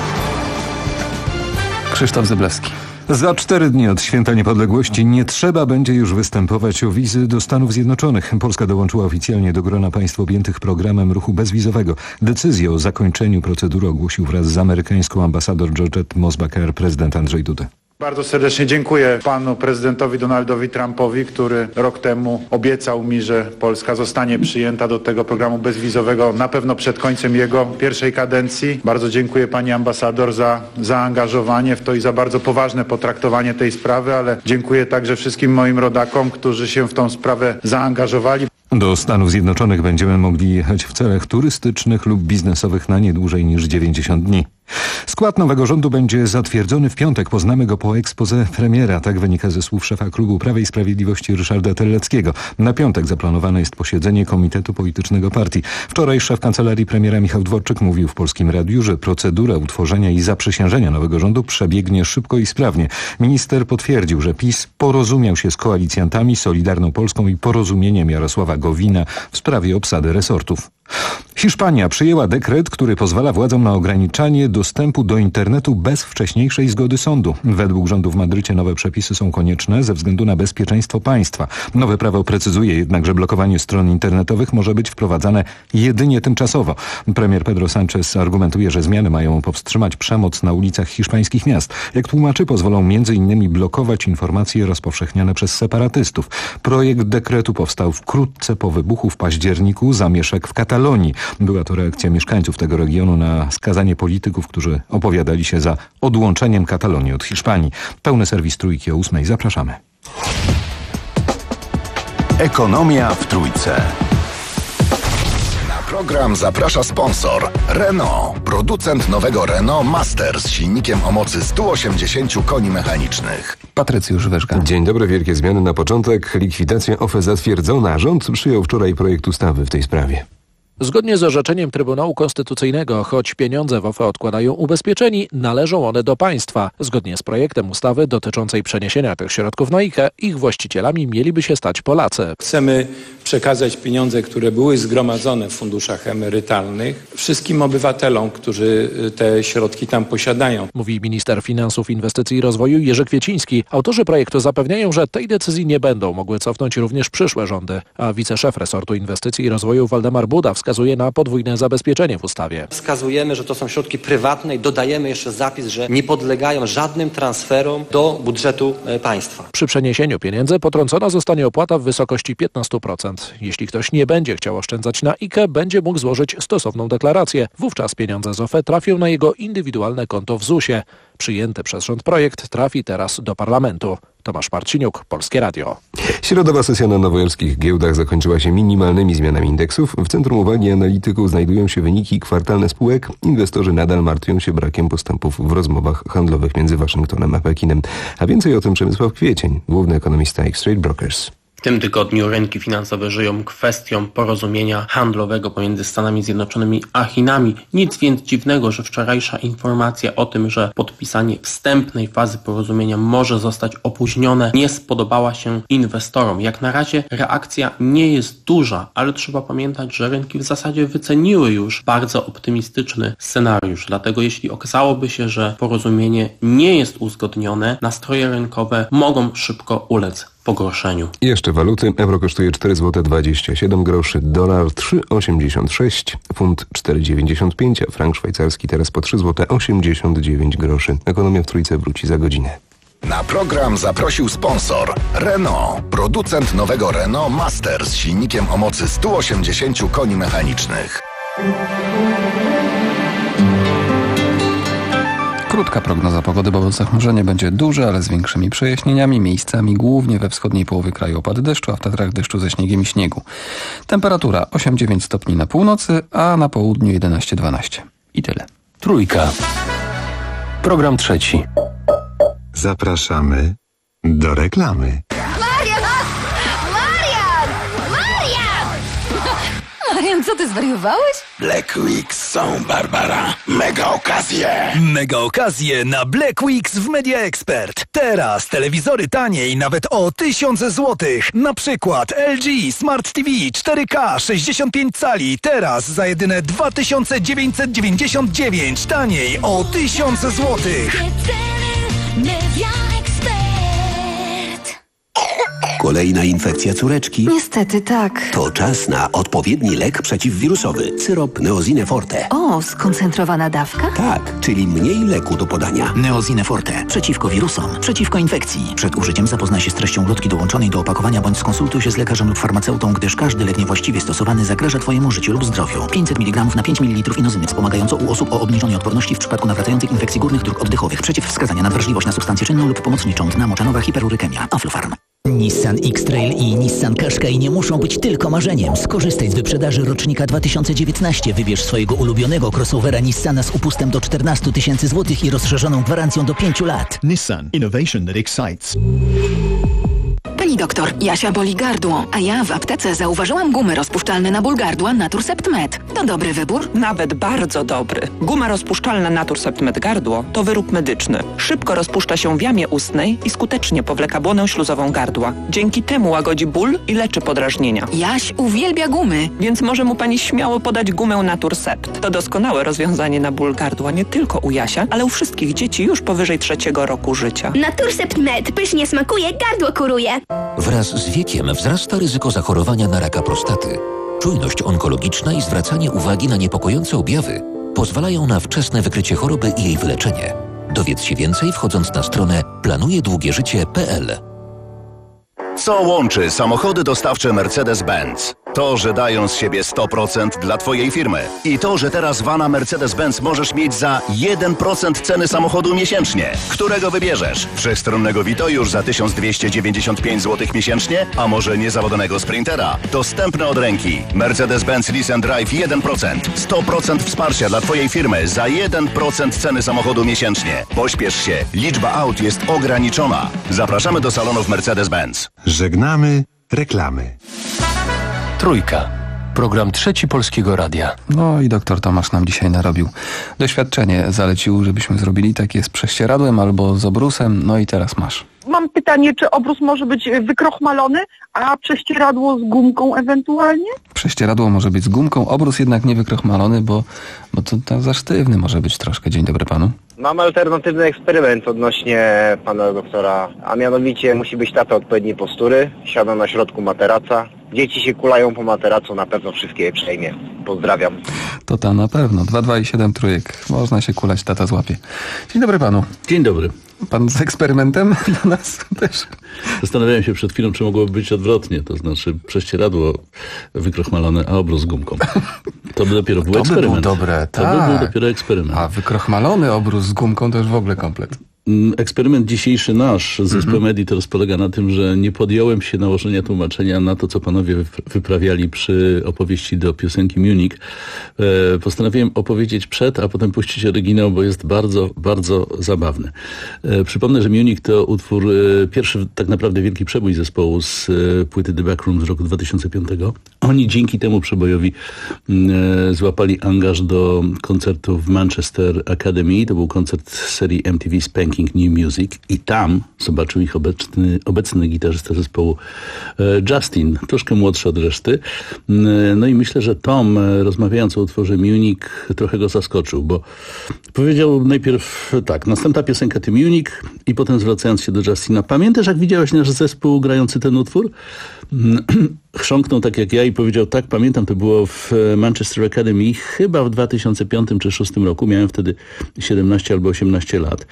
S3: Krzysztof Zyblewski.
S2: Za cztery dni od Święta Niepodległości nie trzeba będzie już występować o wizy do Stanów Zjednoczonych. Polska dołączyła oficjalnie do grona państw objętych programem ruchu bezwizowego. Decyzję o zakończeniu procedury ogłosił wraz z amerykańską ambasador Georgette Mosbacher prezydent Andrzej Duda.
S28: Bardzo serdecznie dziękuję panu prezydentowi Donaldowi Trumpowi, który rok temu obiecał mi, że Polska zostanie przyjęta do tego programu bezwizowego na pewno przed końcem jego pierwszej kadencji. Bardzo dziękuję pani ambasador za zaangażowanie w to i za bardzo poważne potraktowanie tej sprawy, ale dziękuję także wszystkim moim rodakom, którzy się w tą sprawę zaangażowali.
S2: Do Stanów Zjednoczonych będziemy mogli jechać w celach turystycznych lub biznesowych na nie dłużej niż dziewięćdziesiąt dni. Skład nowego rządu będzie zatwierdzony w piątek. Poznamy go po exposé premiera. Tak wynika ze słów szefa klubu Prawa i Sprawiedliwości Ryszarda Terleckiego. Na piątek zaplanowane jest posiedzenie Komitetu Politycznego Partii. Wczoraj szef kancelarii premiera Michał Dworczyk mówił w Polskim Radiu, że procedura utworzenia i zaprzysiężenia nowego rządu przebiegnie szybko i sprawnie. Minister potwierdził, że PiS porozumiał się z koalicjantami, Solidarną Polską i Porozumieniem Jarosława Gowina w sprawie obsady resortów. Hiszpania przyjęła dekret, który pozwala władzom na ograniczanie dostępu do internetu bez wcześniejszej zgody sądu. Według rządu w Madrycie nowe przepisy są konieczne ze względu na bezpieczeństwo państwa. Nowe prawo precyzuje jednak, że blokowanie stron internetowych może być wprowadzane jedynie tymczasowo. Premier Pedro Sánchez argumentuje, że zmiany mają powstrzymać przemoc na ulicach hiszpańskich miast. Jak tłumaczy, pozwolą między innymi blokować informacje rozpowszechniane przez separatystów. Projekt dekretu powstał wkrótce po wybuchu w październiku zamieszek w Katalonii. Była to reakcja mieszkańców tego regionu na skazanie polityków, którzy opowiadali się za odłączeniem Katalonii od Hiszpanii. Pełny serwis Trójki o ósmej. Zapraszamy.
S11: Ekonomia w Trójce. Na program zaprasza sponsor Renault, producent nowego Renault Master z silnikiem o mocy sto osiemdziesiąt koni mechanicznych.
S3: Patrycjusz Wyżka.
S12: Dzień dobry, wielkie zmiany na początek. Likwidacja O F E zatwierdzona. Rząd przyjął wczoraj projekt ustawy w tej sprawie.
S13: Zgodnie z orzeczeniem Trybunału Konstytucyjnego, choć pieniądze w O F E odkładają ubezpieczeni, należą one do państwa. Zgodnie z projektem ustawy dotyczącej przeniesienia tych środków na I K E, ich właścicielami mieliby się stać Polacy.
S16: Chcemy przekazać pieniądze, które były zgromadzone w funduszach emerytalnych wszystkim obywatelom, którzy te środki tam posiadają.
S13: Mówi minister finansów, inwestycji i rozwoju Jerzy Kwieciński. Autorzy projektu zapewniają, że tej decyzji nie będą mogły cofnąć również przyszłe rządy. A wiceszef resortu inwestycji i rozwoju Waldemar Buda wskazuje na podwójne zabezpieczenie w ustawie.
S17: Wskazujemy, że to są środki prywatne i dodajemy jeszcze zapis, że nie podlegają żadnym transferom do budżetu państwa.
S13: Przy przeniesieniu pieniędzy potrącona zostanie opłata w wysokości piętnaście procent. Jeśli ktoś nie będzie chciał oszczędzać na I K E, będzie mógł złożyć stosowną deklarację. Wówczas pieniądze z O F E trafią na jego indywidualne konto w zusie. Przyjęty przez rząd projekt trafi teraz do parlamentu. Tomasz Marciniuk, Polskie Radio.
S12: Środowa sesja na nowojorskich giełdach zakończyła się minimalnymi zmianami indeksów. W centrum uwagi analityków znajdują się wyniki kwartalne spółek. Inwestorzy nadal martwią się brakiem postępów w rozmowach handlowych między Waszyngtonem a Pekinem. A więcej o tym Przemysław Kwiecień, główny ekonomista X Trade Brokers.
S20: W tym tygodniu rynki finansowe żyją kwestią porozumienia handlowego pomiędzy Stanami Zjednoczonymi a Chinami. Nic więc dziwnego, że wczorajsza informacja o tym, że podpisanie wstępnej fazy porozumienia może zostać opóźnione, nie spodobała się inwestorom. Jak na razie reakcja nie jest duża, ale trzeba pamiętać, że rynki w zasadzie wyceniły już bardzo optymistyczny scenariusz. Dlatego jeśli okazałoby się, że porozumienie nie jest uzgodnione, nastroje rynkowe mogą szybko ulec pogorszeniu.
S12: I jeszcze waluty. Euro kosztuje cztery złote dwadzieścia siedem groszy, dolar trzy osiemdziesiąt sześć, funt cztery dziewięćdziesiąt pięć, a frank szwajcarski teraz po trzy złote osiemdziesiąt dziewięć groszy. Ekonomia w Trójce wróci za godzinę.
S11: Na program zaprosił sponsor Renault, producent nowego Renault Master z silnikiem o mocy sto osiemdziesiąt koni mechanicznych.
S3: Krótka prognoza pogody, bo zachmurzenie będzie duże, ale z większymi przejaśnieniami, miejscami głównie we wschodniej połowie kraju opady deszczu, a w Tatrach deszczu ze śniegiem i śniegu. Temperatura osiem dziewięć stopni na północy, a na południu jedenaście dwanaście. I tyle.
S14: Trójka. Program trzeci.
S15: Zapraszamy do reklamy.
S22: Marian! Marian! Marian! Marian, co ty zwariowałeś?
S19: Black Weeks są, Barbara. Mega okazje. Mega okazje na Black Weeks w Media Expert. Teraz telewizory taniej nawet o tysiąc złotych. Na przykład L G Smart T V cztery K sześćdziesiąt pięć cali. Teraz za jedyne dwa tysiące dziewięćset dziewięćdziesiąt dziewięć. Taniej o tysiąc złotych.
S18: Media Expert.
S21: Kolejna infekcja córeczki?
S22: Niestety tak.
S21: To czas na odpowiedni lek przeciwwirusowy. Syrop Neosine Forte.
S22: O, skoncentrowana dawka?
S21: Tak, czyli mniej leku do podania.
S23: Neosine Forte. Przeciwko wirusom. Przeciwko infekcji. Przed użyciem zapoznaj się z treścią ulotki dołączonej do opakowania bądź skonsultuj się z lekarzem lub farmaceutą, gdyż każdy lek niewłaściwie stosowany zagraża Twojemu życiu lub zdrowiu. pięćset miligramów na pięć mililitrów inozyny wspomagająco u osób o obniżonej odporności w przypadku nawracających infekcji górnych dróg oddechowych. Przeciwwskazania na wrażliwość na substancję czynną lub pomocniczą. Dna moczanowa, hiperurykemia. Aflofarm. Nissan X-Trail i Nissan Qashqai nie muszą być tylko marzeniem. Skorzystaj z wyprzedaży rocznika dwa tysiące dziewiętnaście. Wybierz swojego ulubionego crossovera Nissana z upustem do czternaście tysięcy złotych i rozszerzoną gwarancją do pięciu lat.
S1: Nissan. Innovation that excites.
S4: Pani doktor, Jasia boli gardło, a ja w aptece zauważyłam gumy rozpuszczalne na ból gardła Naturcept Med. To dobry wybór?
S26: Nawet bardzo dobry. Guma rozpuszczalna Naturcept Med Gardło to wyrób medyczny. Szybko rozpuszcza się w jamie ustnej i skutecznie powleka błonę śluzową gardła. Dzięki temu łagodzi ból i leczy podrażnienia.
S4: Jaś uwielbia gumy.
S26: Więc może mu pani śmiało podać gumę Naturcept. To doskonałe rozwiązanie na ból gardła nie tylko u Jasia, ale u wszystkich dzieci już powyżej trzeciego roku życia.
S5: Naturcept Med pysznie smakuje, gardło kuruje.
S6: Wraz z wiekiem wzrasta ryzyko zachorowania na raka prostaty. Czujność onkologiczna i zwracanie uwagi na niepokojące objawy pozwalają na wczesne wykrycie choroby i jej wyleczenie. Dowiedz się więcej wchodząc na stronę planuje długie życie kropka p l.
S11: Co łączy samochody dostawcze Mercedes-Benz? To, że dają z siebie sto procent dla Twojej firmy. I to, że teraz vana Mercedes-Benz możesz mieć za jeden procent ceny samochodu miesięcznie. Którego wybierzesz? Wszechstronnego Vito już za tysiąc dwieście dziewięćdziesiąt pięć złotych miesięcznie? A może niezawodnego Sprintera? Dostępne od ręki. Mercedes-Benz Lease and Drive jeden procent. sto procent wsparcia dla Twojej firmy za jeden procent ceny samochodu miesięcznie. Pośpiesz się. Liczba aut jest ograniczona. Zapraszamy do salonów Mercedes-Benz.
S15: Żegnamy reklamy.
S14: Trójka. Program Trzeci Polskiego Radia.
S3: No i doktor Tomasz nam dzisiaj narobił. Doświadczenie zalecił, żebyśmy zrobili takie z prześcieradłem albo z obrusem. No i teraz masz.
S7: Mam pytanie, czy obrus może być wykrochmalony, a prześcieradło z gumką ewentualnie?
S3: Prześcieradło może być z gumką, obrus jednak nie wykrochmalony, bo, bo to, to za sztywny może być troszkę. Dzień dobry panu.
S8: Mam alternatywny eksperyment odnośnie pana doktora, a mianowicie musi być tata odpowiedniej postury, siada na środku materaca. Dzieci się kulają po materacu, na pewno wszystkie je przejmie. Pozdrawiam.
S3: To ta na pewno. dwa, dwa i siedem trójek. Można się kulać, tata złapie. Dzień dobry panu.
S24: Dzień dobry.
S3: Pan z eksperymentem dla nas też.
S24: Zastanawiałem się przed chwilą, czy mogłoby być odwrotnie. To znaczy prześcieradło wykrochmalone, a obrus z gumką. To by dopiero był
S3: to
S24: eksperyment.
S3: By był dobre,
S24: to
S3: tak.
S24: by był dopiero eksperyment.
S3: A wykrochmalony obrus z gumką to już w ogóle komplet.
S24: Eksperyment dzisiejszy nasz z zespołem mm-hmm. Editors polega na tym, że nie podjąłem się nałożenia tłumaczenia na to, co panowie wyprawiali przy opowieści do piosenki Munich. E, postanowiłem opowiedzieć przed, a potem puścić oryginał, bo jest bardzo, bardzo zabawny. E, przypomnę, że Munich to utwór, e, pierwszy tak naprawdę wielki przebój zespołu z e, płyty The Backroom z roku dwa tysiące piątego. Oni dzięki temu przebojowi e, złapali angaż do koncertu w Manchester Academy. To był koncert serii M T V Spanking New Music i tam zobaczył ich obecny, obecny gitarzysta zespołu e, Justin, troszkę młodszy od reszty. E, no i myślę, że Tom, e, rozmawiając o utworze Munich, trochę go zaskoczył, bo powiedział najpierw tak, następna piosenka to Munich i potem zwracając się do Justina, pamiętasz, jak widziałeś nasz zespół grający ten utwór? Chrząknął tak jak ja i powiedział, tak, pamiętam, to było w Manchester Academy, chyba w dwa tysiące piątym czy dwa tysiące szóstym roku, miałem wtedy siedemnaście albo osiemnaście lat.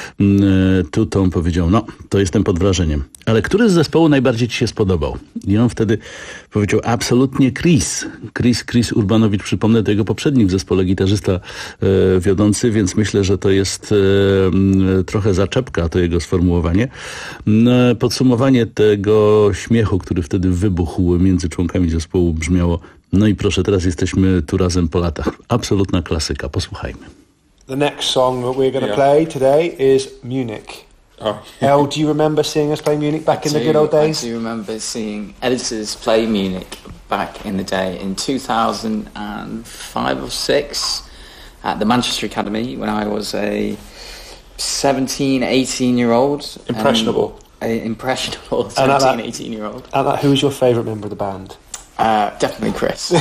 S24: Tu Tom powiedział, no, to jestem pod wrażeniem. Ale który z zespołu najbardziej ci się spodobał? I on wtedy powiedział, absolutnie Chris. Chris, Chris Urbanowicz, przypomnę, to jego poprzednik w zespole, gitarzysta e, wiodący, więc myślę, że to jest e, trochę zaczepka, to jego sformułowanie. E, podsumowanie tego śmiechu, który wtedy wybuchł między członkami zespołu brzmiało, no i proszę, teraz jesteśmy tu razem po latach. Absolutna klasyka, posłuchajmy.
S25: The next song that we're going to yeah. play today is Munich. Oh. El, do you remember seeing us play Munich back I in do, the good old days?
S29: I do remember seeing Editors play Munich back in the day in two thousand five or six at the Manchester Academy when I was a seventeen, eighteen year old.
S25: Impressionable.
S29: Um, a impressionable seventeen, eighteen year old.
S25: And that, who was your favourite member of the band?
S29: Uh, definitely Chris.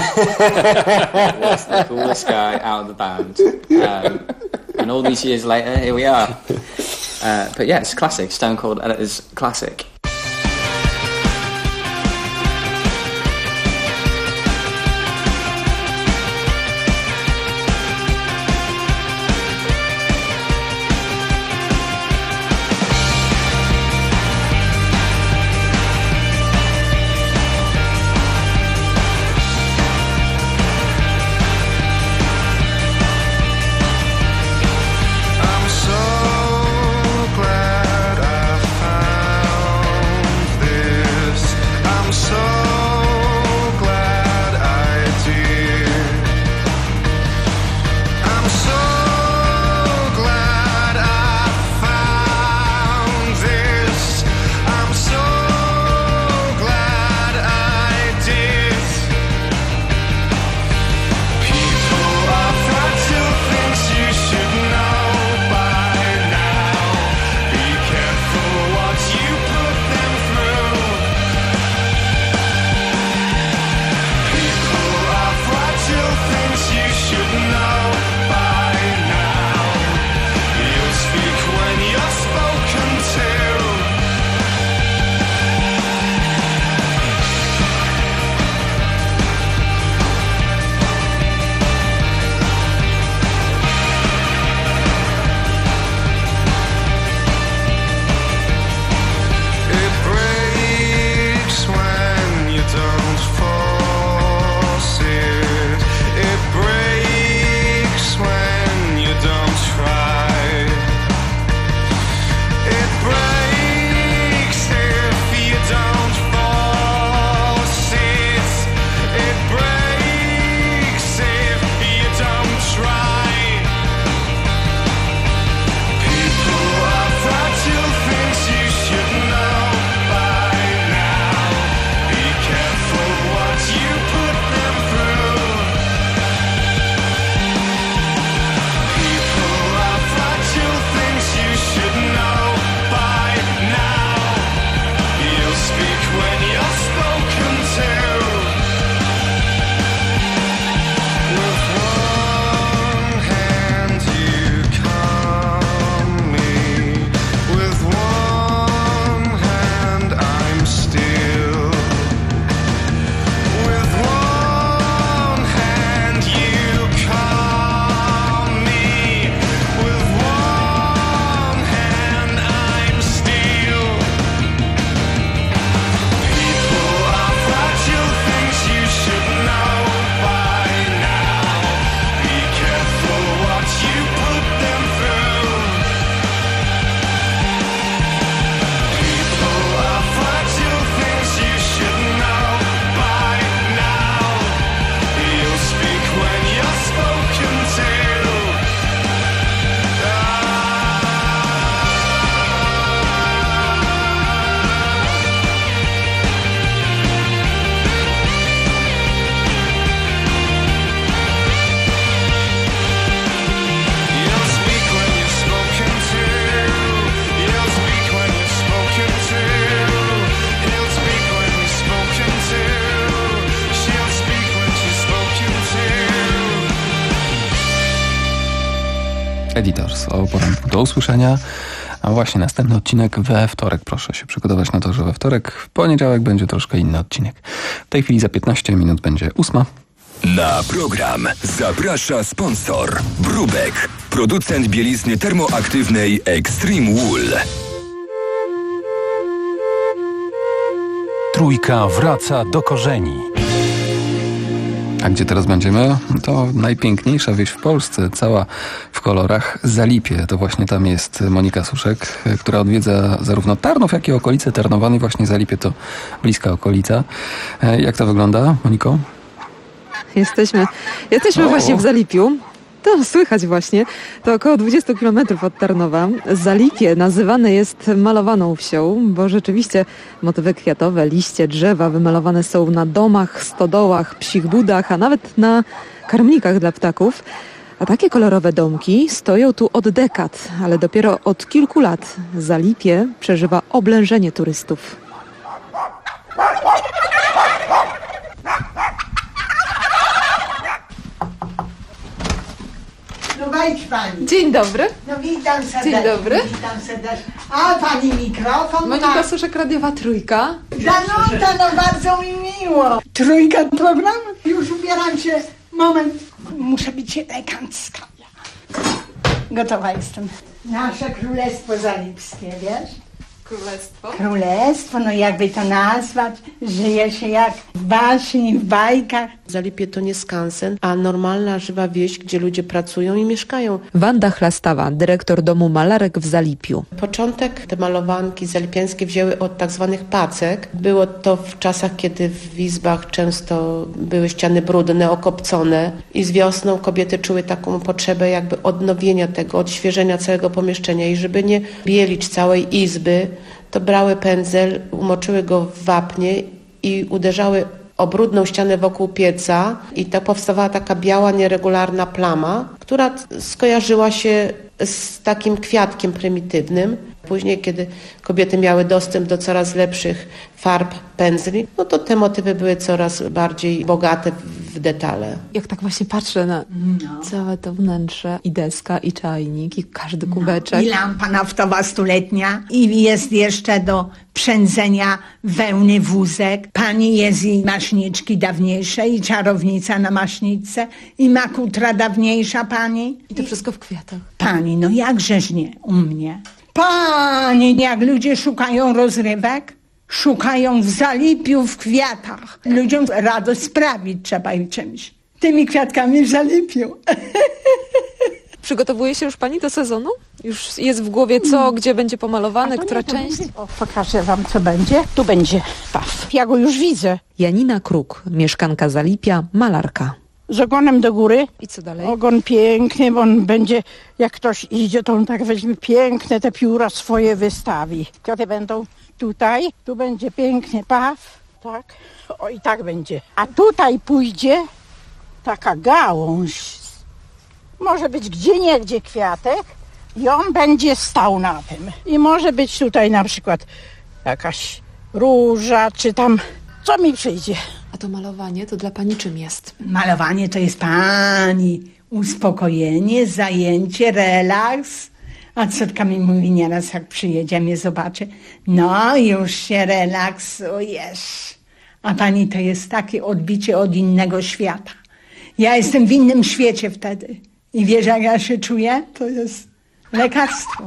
S29: Was the coolest guy out of the band. Um, and all these years later, here we are. Uh, but yeah, it's classic. Stone Cold Editors classic.
S30: I'm so glad I found
S3: Editors o poranku. Do usłyszenia. A właśnie następny odcinek we wtorek. Proszę się przygotować na to, że we wtorek, w poniedziałek będzie troszkę inny odcinek. W tej chwili za piętnaście minut będzie ósma.
S2: Na program zaprasza sponsor Brubek, producent bielizny termoaktywnej Extreme Wool.
S14: Trójka wraca do korzeni.
S3: A gdzie teraz będziemy? To najpiękniejsza wieś w Polsce, cała w kolorach, Zalipie. To właśnie tam jest Monika Suszek, która odwiedza zarówno Tarnów, jak i okolice Tarnowa. I właśnie Zalipie to bliska okolica. Jak to wygląda, Moniko?
S9: Jesteśmy, jesteśmy
S3: o.
S9: właśnie w Zalipiu. To słychać właśnie. To około dwadzieścia kilometrów od Tarnowa. Zalipie nazywane jest malowaną wsią, bo rzeczywiście motywy kwiatowe, liście, drzewa wymalowane są na domach, stodołach, psich budach, a nawet na karmnikach dla ptaków. A takie kolorowe domki stoją tu od dekad, ale dopiero od kilku lat Zalipie przeżywa oblężenie turystów.
S10: No wejdź pani.
S9: Dzień dobry.
S10: No witam serdecznie.
S9: Dzień dobry.
S10: Witam serdecznie. A pani mikrofon
S9: Monika
S10: ma.
S9: Suszek, radiowa Trójka.
S10: Danuta, no bardzo mi miło. Trójka program? Już ubieram się. Moment. Muszę być elegancka. Gotowa jestem. Nasze Królestwo Zalipskie, wiesz?
S9: Królestwo?
S10: Królestwo, no jakby to nazwać. Żyje się jak w baśni, w bajkach.
S13: Zalipie to nie skansen, a normalna, żywa wieś, gdzie ludzie pracują i mieszkają.
S9: Wanda Chlastawa, dyrektor domu malarek w Zalipiu.
S13: Początek te malowanki zalipiańskie wzięły od tak zwanych pacek. Było to w czasach, kiedy w izbach często były ściany brudne, okopcone i z wiosną kobiety czuły taką potrzebę jakby odnowienia tego, odświeżenia całego pomieszczenia i żeby nie bielić całej izby, to brały pędzel, umoczyły go w wapnie i uderzały o brudną ścianę wokół pieca i to powstawała taka biała, nieregularna plama, która skojarzyła się z takim kwiatkiem prymitywnym. Później, kiedy kobiety miały dostęp do coraz lepszych farb, pędzli, no to te motywy były coraz bardziej bogate w detale.
S9: Jak tak właśnie patrzę na no. całe to wnętrze, i deska, i czajnik, i każdy kubeczek.
S10: No, i lampa naftowa stuletnia, i jest jeszcze do przędzenia wełny wózek. Pani jest i maśniczki dawniejsze, i czarownica na maśniczce, i makutra dawniejsza pani.
S9: I to wszystko w kwiatach.
S10: Pani, no jakżeż nie u mnie. Pani, jak ludzie szukają rozrywek, szukają w Zalipiu, w kwiatach. Ludziom radość sprawić trzeba im czymś. Tymi kwiatkami w Zalipiu.
S9: Przygotowuje się już pani do sezonu? Już jest w głowie co, gdzie będzie pomalowane, która część?
S10: Będzie, o, pokażę wam, co będzie. Tu będzie paw. Ja go już widzę.
S9: Janina Kruk, mieszkanka Zalipia, malarka.
S10: Z ogonem do góry.
S9: I co dalej?
S10: Ogon piękny, bo on będzie, jak ktoś idzie, to on tak weźmie piękne te pióra swoje wystawi. Kwiaty będą tutaj, tu będzie piękny paw, tak, o i tak będzie. A tutaj pójdzie taka gałąź, może być gdzieniegdzie kwiatek i on będzie stał na tym. I może być tutaj na przykład jakaś róża, czy tam, co mi przyjdzie.
S9: A to malowanie to dla pani czym jest?
S10: Malowanie to jest pani uspokojenie, zajęcie, relaks. A córka mi mówi nieraz, jak przyjedzie, mnie zobaczy, no już się relaksujesz. A pani to jest takie odbicie od innego świata. Ja jestem w innym świecie wtedy. I wiesz, jak ja się czuję? To jest lekarstwo.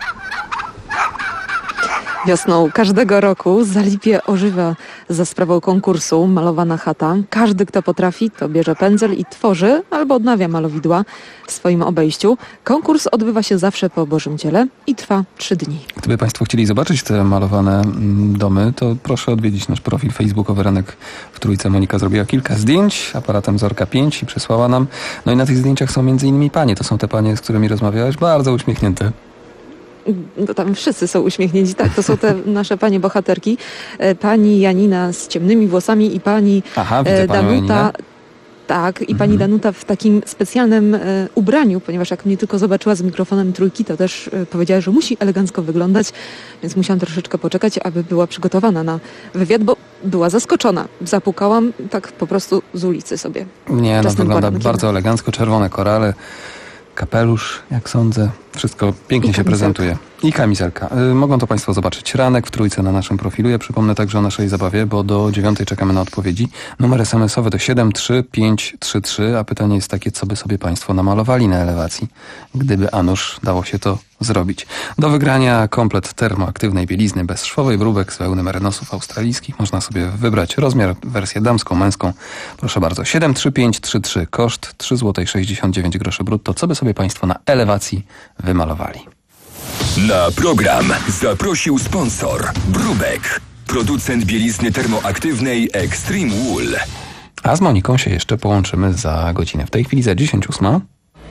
S9: Wiosną każdego roku Zalipie ożywia za sprawą konkursu Malowana chata. Każdy, kto potrafi, to bierze pędzel i tworzy albo odnawia malowidła w swoim obejściu. Konkurs odbywa się zawsze po Bożym Ciele i trwa trzy dni.
S3: Gdyby państwo chcieli zobaczyć te malowane domy, to proszę odwiedzić nasz profil facebookowy Ranek w Trójce. Monika zrobiła kilka zdjęć aparatem Zorka pięć i przesłała nam. No i na tych zdjęciach są między innymi panie. To są te panie, z którymi rozmawiałeś, bardzo uśmiechnięte.
S9: No tam wszyscy są uśmiechnięci, tak, to są te nasze panie bohaterki. Pani Janina z ciemnymi włosami i pani
S3: Aha, widzę
S9: Danuta.
S3: Janinę.
S9: Tak, i pani mhm. Danuta w takim specjalnym e, ubraniu, ponieważ jak mnie tylko zobaczyła z mikrofonem Trójki, to też e, powiedziała, że musi elegancko wyglądać, więc musiałam troszeczkę poczekać, aby była przygotowana na wywiad, bo była zaskoczona. Zapukałam tak po prostu z ulicy sobie.
S3: Nie, no wygląda bardzo elegancko, czerwone korale. kapelusz, jak sądzę. Wszystko pięknie
S9: I
S3: się prezentuje. I kamizelka. Y, mogą to Państwo zobaczyć ranek w trójce na naszym profilu. Ja przypomnę także o naszej zabawie, bo do dziewiątej czekamy na odpowiedzi. Numer es em es owy to siedem trzy pięć trzy trzy, a pytanie jest takie, co by sobie Państwo namalowali na elewacji, gdyby a nuż dało się to zrobić. Do wygrania komplet termoaktywnej bielizny bezszwowej Brubek z wełny merynosów australijskich. Można sobie wybrać rozmiar, wersję damską, męską. Proszę bardzo, siedem trzy pięć trzy trzy, koszt trzy złote sześćdziesiąt dziewięć groszy brutto. Co by sobie Państwo na elewacji wymalowali?
S2: Na program zaprosił sponsor Brubek, producent bielizny termoaktywnej Extreme Wool.
S3: A z Moniką się jeszcze połączymy za godzinę. W tej chwili za dziesięć ósma.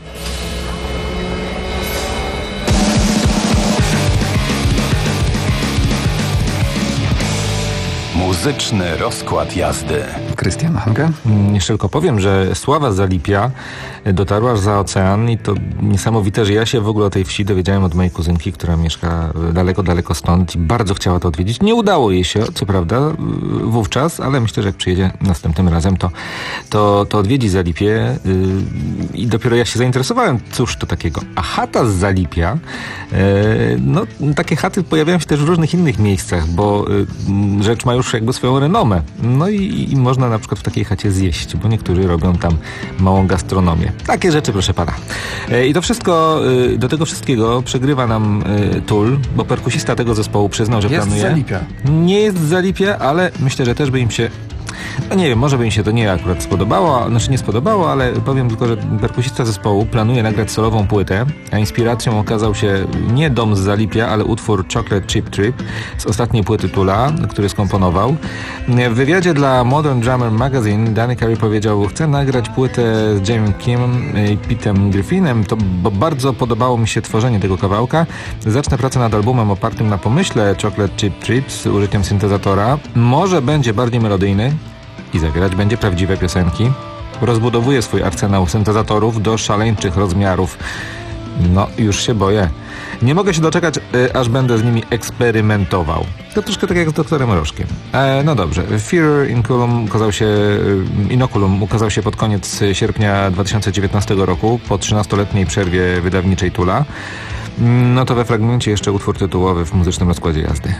S15: Muzyczny rozkład jazdy.
S3: Krystian Hanke.
S12: Jeszcze tylko powiem, że sława Zalipia dotarła aż za ocean i to niesamowite, że ja się w ogóle o tej wsi dowiedziałem od mojej kuzynki, która mieszka daleko, daleko stąd i bardzo chciała to odwiedzić. Nie udało jej się, co prawda, wówczas, ale myślę, że jak przyjedzie następnym razem, to, to, to odwiedzi Zalipię yy, i dopiero ja się zainteresowałem, cóż to takiego. A chata z Zalipia, yy, no takie chaty pojawiają się też w różnych innych miejscach, bo yy, rzecz ma już jakby swoją renomę. No i, i można na przykład w takiej chacie zjeść, bo niektórzy robią tam małą gastronomię. Takie rzeczy, proszę pana. E, I to wszystko, e, do tego wszystkiego przegrywa nam e, Tool, bo perkusista tego zespołu przyznał, że
S3: jest
S12: planuje...
S3: Jest Zalipia.
S12: Nie jest Zalipia, ale myślę, że też by im się... No nie wiem, może by mi się to nie akurat spodobało, znaczy nie spodobało, ale powiem tylko, że perkusista zespołu planuje nagrać solową płytę, a inspiracją okazał się nie Dom z Zalipia, ale utwór Chocolate Chip Trip z ostatniej płyty Tula, który skomponował. W wywiadzie dla Modern Drummer Magazine Danny Carey powiedział: chcę nagrać płytę z Jamie Kim i Petem Griffinem, to, bo bardzo podobało mi się tworzenie tego kawałka. Zacznę pracę nad albumem opartym na pomyśle Chocolate Chip Trip z użyciem syntezatora. Może będzie bardziej melodyjny i zawierać będzie prawdziwe piosenki. Rozbudowuje swój arsenał syntezatorów do szaleńczych rozmiarów. No, już się boję. Nie mogę się doczekać, y, aż będę z nimi eksperymentował. To troszkę tak jak z doktorem Mrożkiem. E, no dobrze. Fear Inoculum ukazał się, y, Inoculum ukazał się pod koniec sierpnia dwa tysiące dziewiętnastego roku, po trzynastoletniej przerwie wydawniczej Tula. No to we fragmencie jeszcze utwór tytułowy w muzycznym rozkładzie jazdy.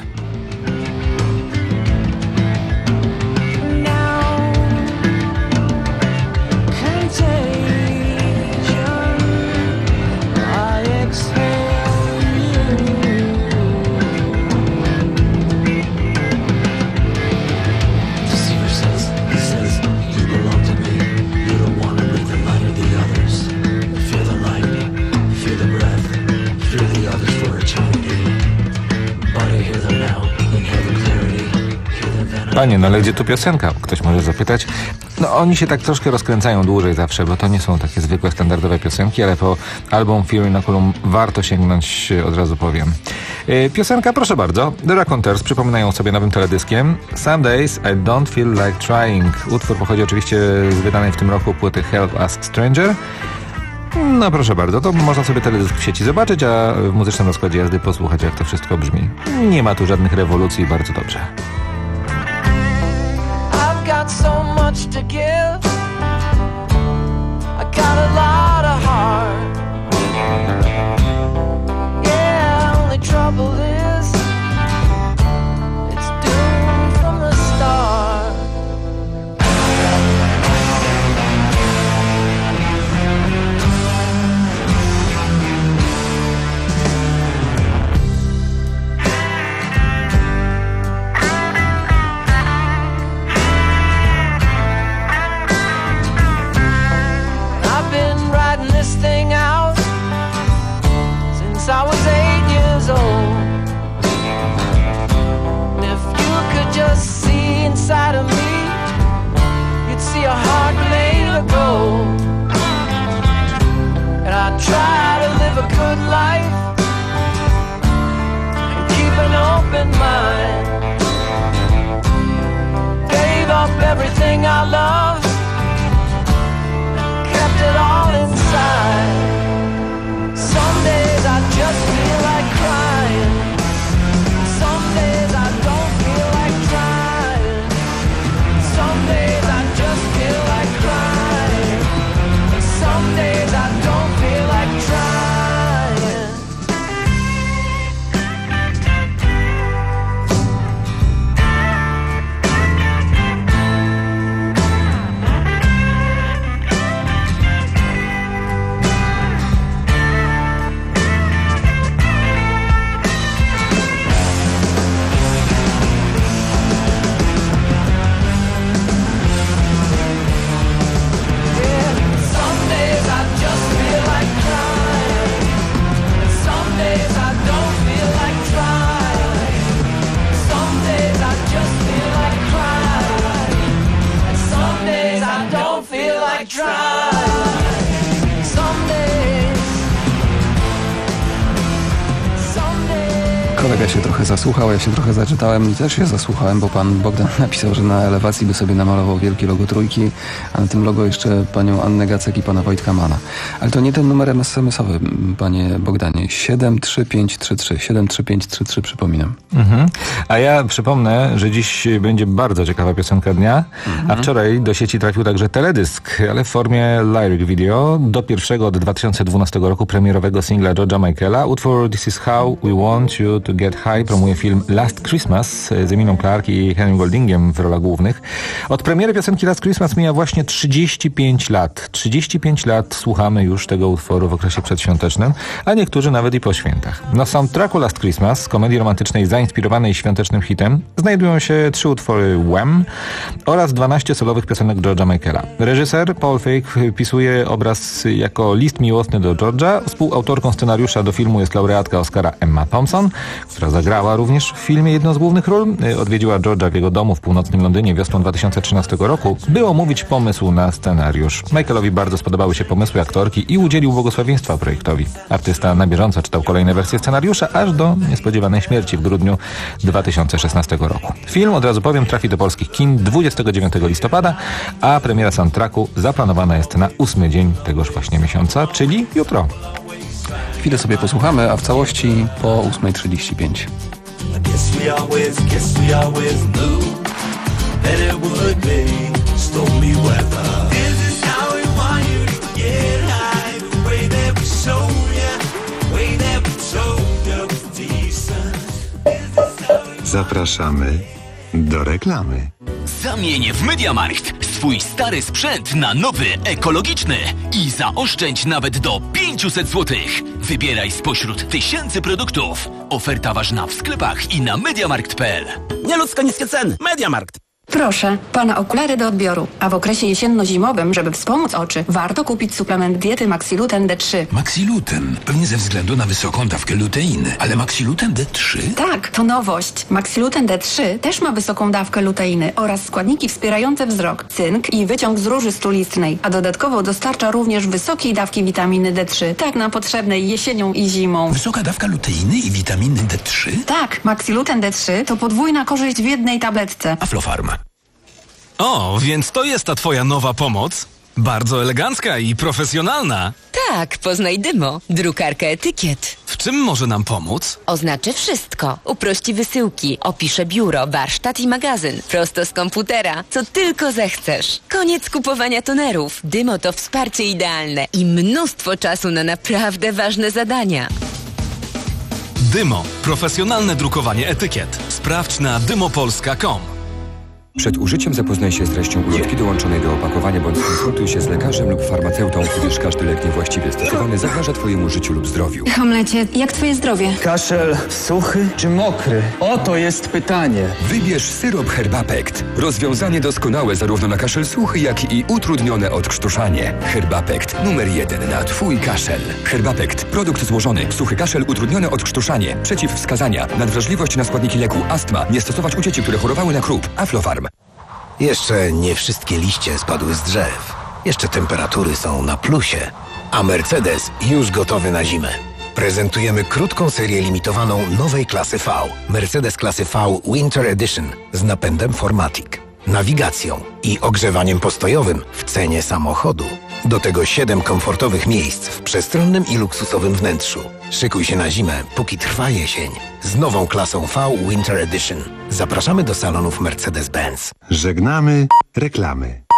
S12: Panie, no ale gdzie tu piosenka? Ktoś może zapytać. No oni się tak troszkę rozkręcają dłużej zawsze, bo to nie są takie zwykłe, standardowe piosenki, ale po album Fear Inoculum warto sięgnąć, od razu powiem. Yy, piosenka, proszę bardzo. The Raconteurs przypominają sobie nowym teledyskiem. Some Days I Don't Feel Like Trying. Utwór pochodzi oczywiście z wydanej w tym roku płyty Help Us Stranger. No proszę bardzo, to można sobie teledysk w sieci zobaczyć, a w muzycznym rozkładzie jazdy posłuchać, jak to wszystko brzmi. Nie ma tu żadnych rewolucji, bardzo dobrze.
S16: Got so much to give. I got a lot of heart. Yeah, only trouble is it's doomed from the start. I've been try. Someday, someday.
S3: Kolega się trochę zasłuchał, ja się trochę zaczytałem i też się zasłuchałem, bo pan Bogdan napisał, że na elewacji by sobie namalował wielkie logo Trójki, a na tym logo jeszcze panią Annę Gacek i pana Wojtka Mana. Ale to nie ten numer es em esowy, panie Bogdanie. siedem trzy pięć trzy trzy. siedem trzy pięć trzy trzy, przypominam.
S12: Mhm. A ja przypomnę, że dziś będzie bardzo ciekawa piosenka dnia, mhm. a wczoraj do sieci trafił także teledysk, ale w formie lyric video do pierwszego od dwa tysiące dwunastego roku premierowego singla George'a Michaela. Utwór This Is How We Want You To Get High promuje film Last Christmas z Emilią Clarke i Henry Goldingiem w rolach głównych. Od premiery piosenki Last Christmas mija właśnie trzydzieści pięć lat. trzydzieści pięć lat słuchamy już tego utworu w okresie przedświątecznym, a niektórzy nawet i po świętach. Na soundtracku Last Christmas, komedii romantycznej zainspirowanej świątecznym hitem, znajdują się trzy utwory Wham oraz dwanaście solowych piosenek George'a Michaela. Reżyser Paul Feig wpisuje obraz jako list miłosny do George'a. Współautorką scenariusza do filmu jest laureatka Oscara Emma Thompson, która zagrała również w filmie jedną z głównych ról. Odwiedziła George'a w jego domu w północnym Londynie wiosną dwa tysiące trzynastego roku, by omówić pomysł na scenariusz. Michaelowi bardzo spodobały się pomysły aktorki i udzielił błogosławieństwa projektowi. Artysta na bieżąco czytał kolejne wersje scenariusza, aż do niespodziewanej śmierci w grudniu dwa tysiące szesnastego roku. Film, od razu powiem, trafi do polskich kin dwudziestego dziewiątego listopada, a premiera soundtracku zaplanowana jest na ósmy dzień tegoż właśnie miesiąca, czyli jutro.
S3: Chwilę sobie posłuchamy, a w całości po ósma trzydzieści pięć.
S17: Zapraszamy do reklamy.
S18: Zamień w MediaMarkt swój stary sprzęt na nowy, ekologiczny i zaoszczędź nawet do pięćset złotych. Wybieraj spośród tysięcy produktów. Oferta ważna w sklepach i na mediamarkt kropka p l.
S19: Nieludzko niskie ceny. MediaMarkt.
S20: Proszę, pana okulary do odbioru. A w okresie jesienno-zimowym, żeby wspomóc oczy, warto kupić suplement diety Maxiluten D trzy.
S21: Maxiluten? Pewnie ze względu na wysoką dawkę luteiny. Ale Maxiluten D trzy?
S20: Tak, to nowość. Maxiluten D trzy też ma wysoką dawkę luteiny oraz składniki wspierające wzrok, cynk i wyciąg z róży stulistnej, a dodatkowo dostarcza również wysokiej dawki witaminy D trzy, tak nam potrzebnej jesienią i zimą.
S21: Wysoka dawka luteiny i witaminy D trzy?
S20: Tak, Maxiluten D trzy to podwójna korzyść w jednej tabletce.
S21: Aflofarm.
S22: O, więc to jest ta twoja nowa pomoc? Bardzo elegancka i profesjonalna.
S23: Tak, poznaj Dymo, drukarkę etykiet.
S22: W czym może nam pomóc?
S23: Oznaczy wszystko. Uprości wysyłki, opisze biuro, warsztat i magazyn. Prosto z komputera, co tylko zechcesz. Koniec kupowania tonerów. Dymo to wsparcie idealne i mnóstwo czasu na naprawdę ważne zadania.
S22: Dymo. Profesjonalne drukowanie etykiet. Sprawdź na dymopolska kropka com.
S27: Przed użyciem zapoznaj się z treścią ulotki dołączonej do opakowania bądź skonsultuj się z lekarzem lub farmaceutą, gdyż każdy lek niewłaściwie stosowany zagraża twojemu życiu lub zdrowiu.
S20: Hamlecie, jak twoje zdrowie?
S28: Kaszel suchy czy mokry? Oto jest pytanie.
S27: Wybierz syrop Herbapekt. Rozwiązanie doskonałe zarówno na kaszel suchy, jak i utrudnione odkrztuszanie. Herbapekt numer jeden na twój kaszel. Herbapekt. Produkt złożony. Suchy kaszel, utrudnione odkrztuszanie. Przeciwwskazania. Nadwrażliwość na składniki leku. Astma. Nie stosować u dzieci, które chorowały na krup. Aflofarm.
S30: Jeszcze nie wszystkie liście spadły z drzew. Jeszcze temperatury są na plusie. A Mercedes już gotowy na zimę. Prezentujemy krótką serię limitowaną nowej klasy V. Mercedes klasy V Winter Edition z napędem cztery matic, nawigacją i ogrzewaniem postojowym w cenie samochodu. Do tego siedem komfortowych miejsc w przestronnym i luksusowym wnętrzu. Szykuj się na zimę, póki trwa jesień. Z nową klasą V Winter Edition. Zapraszamy do salonów Mercedes-Benz.
S17: Żegnamy reklamy.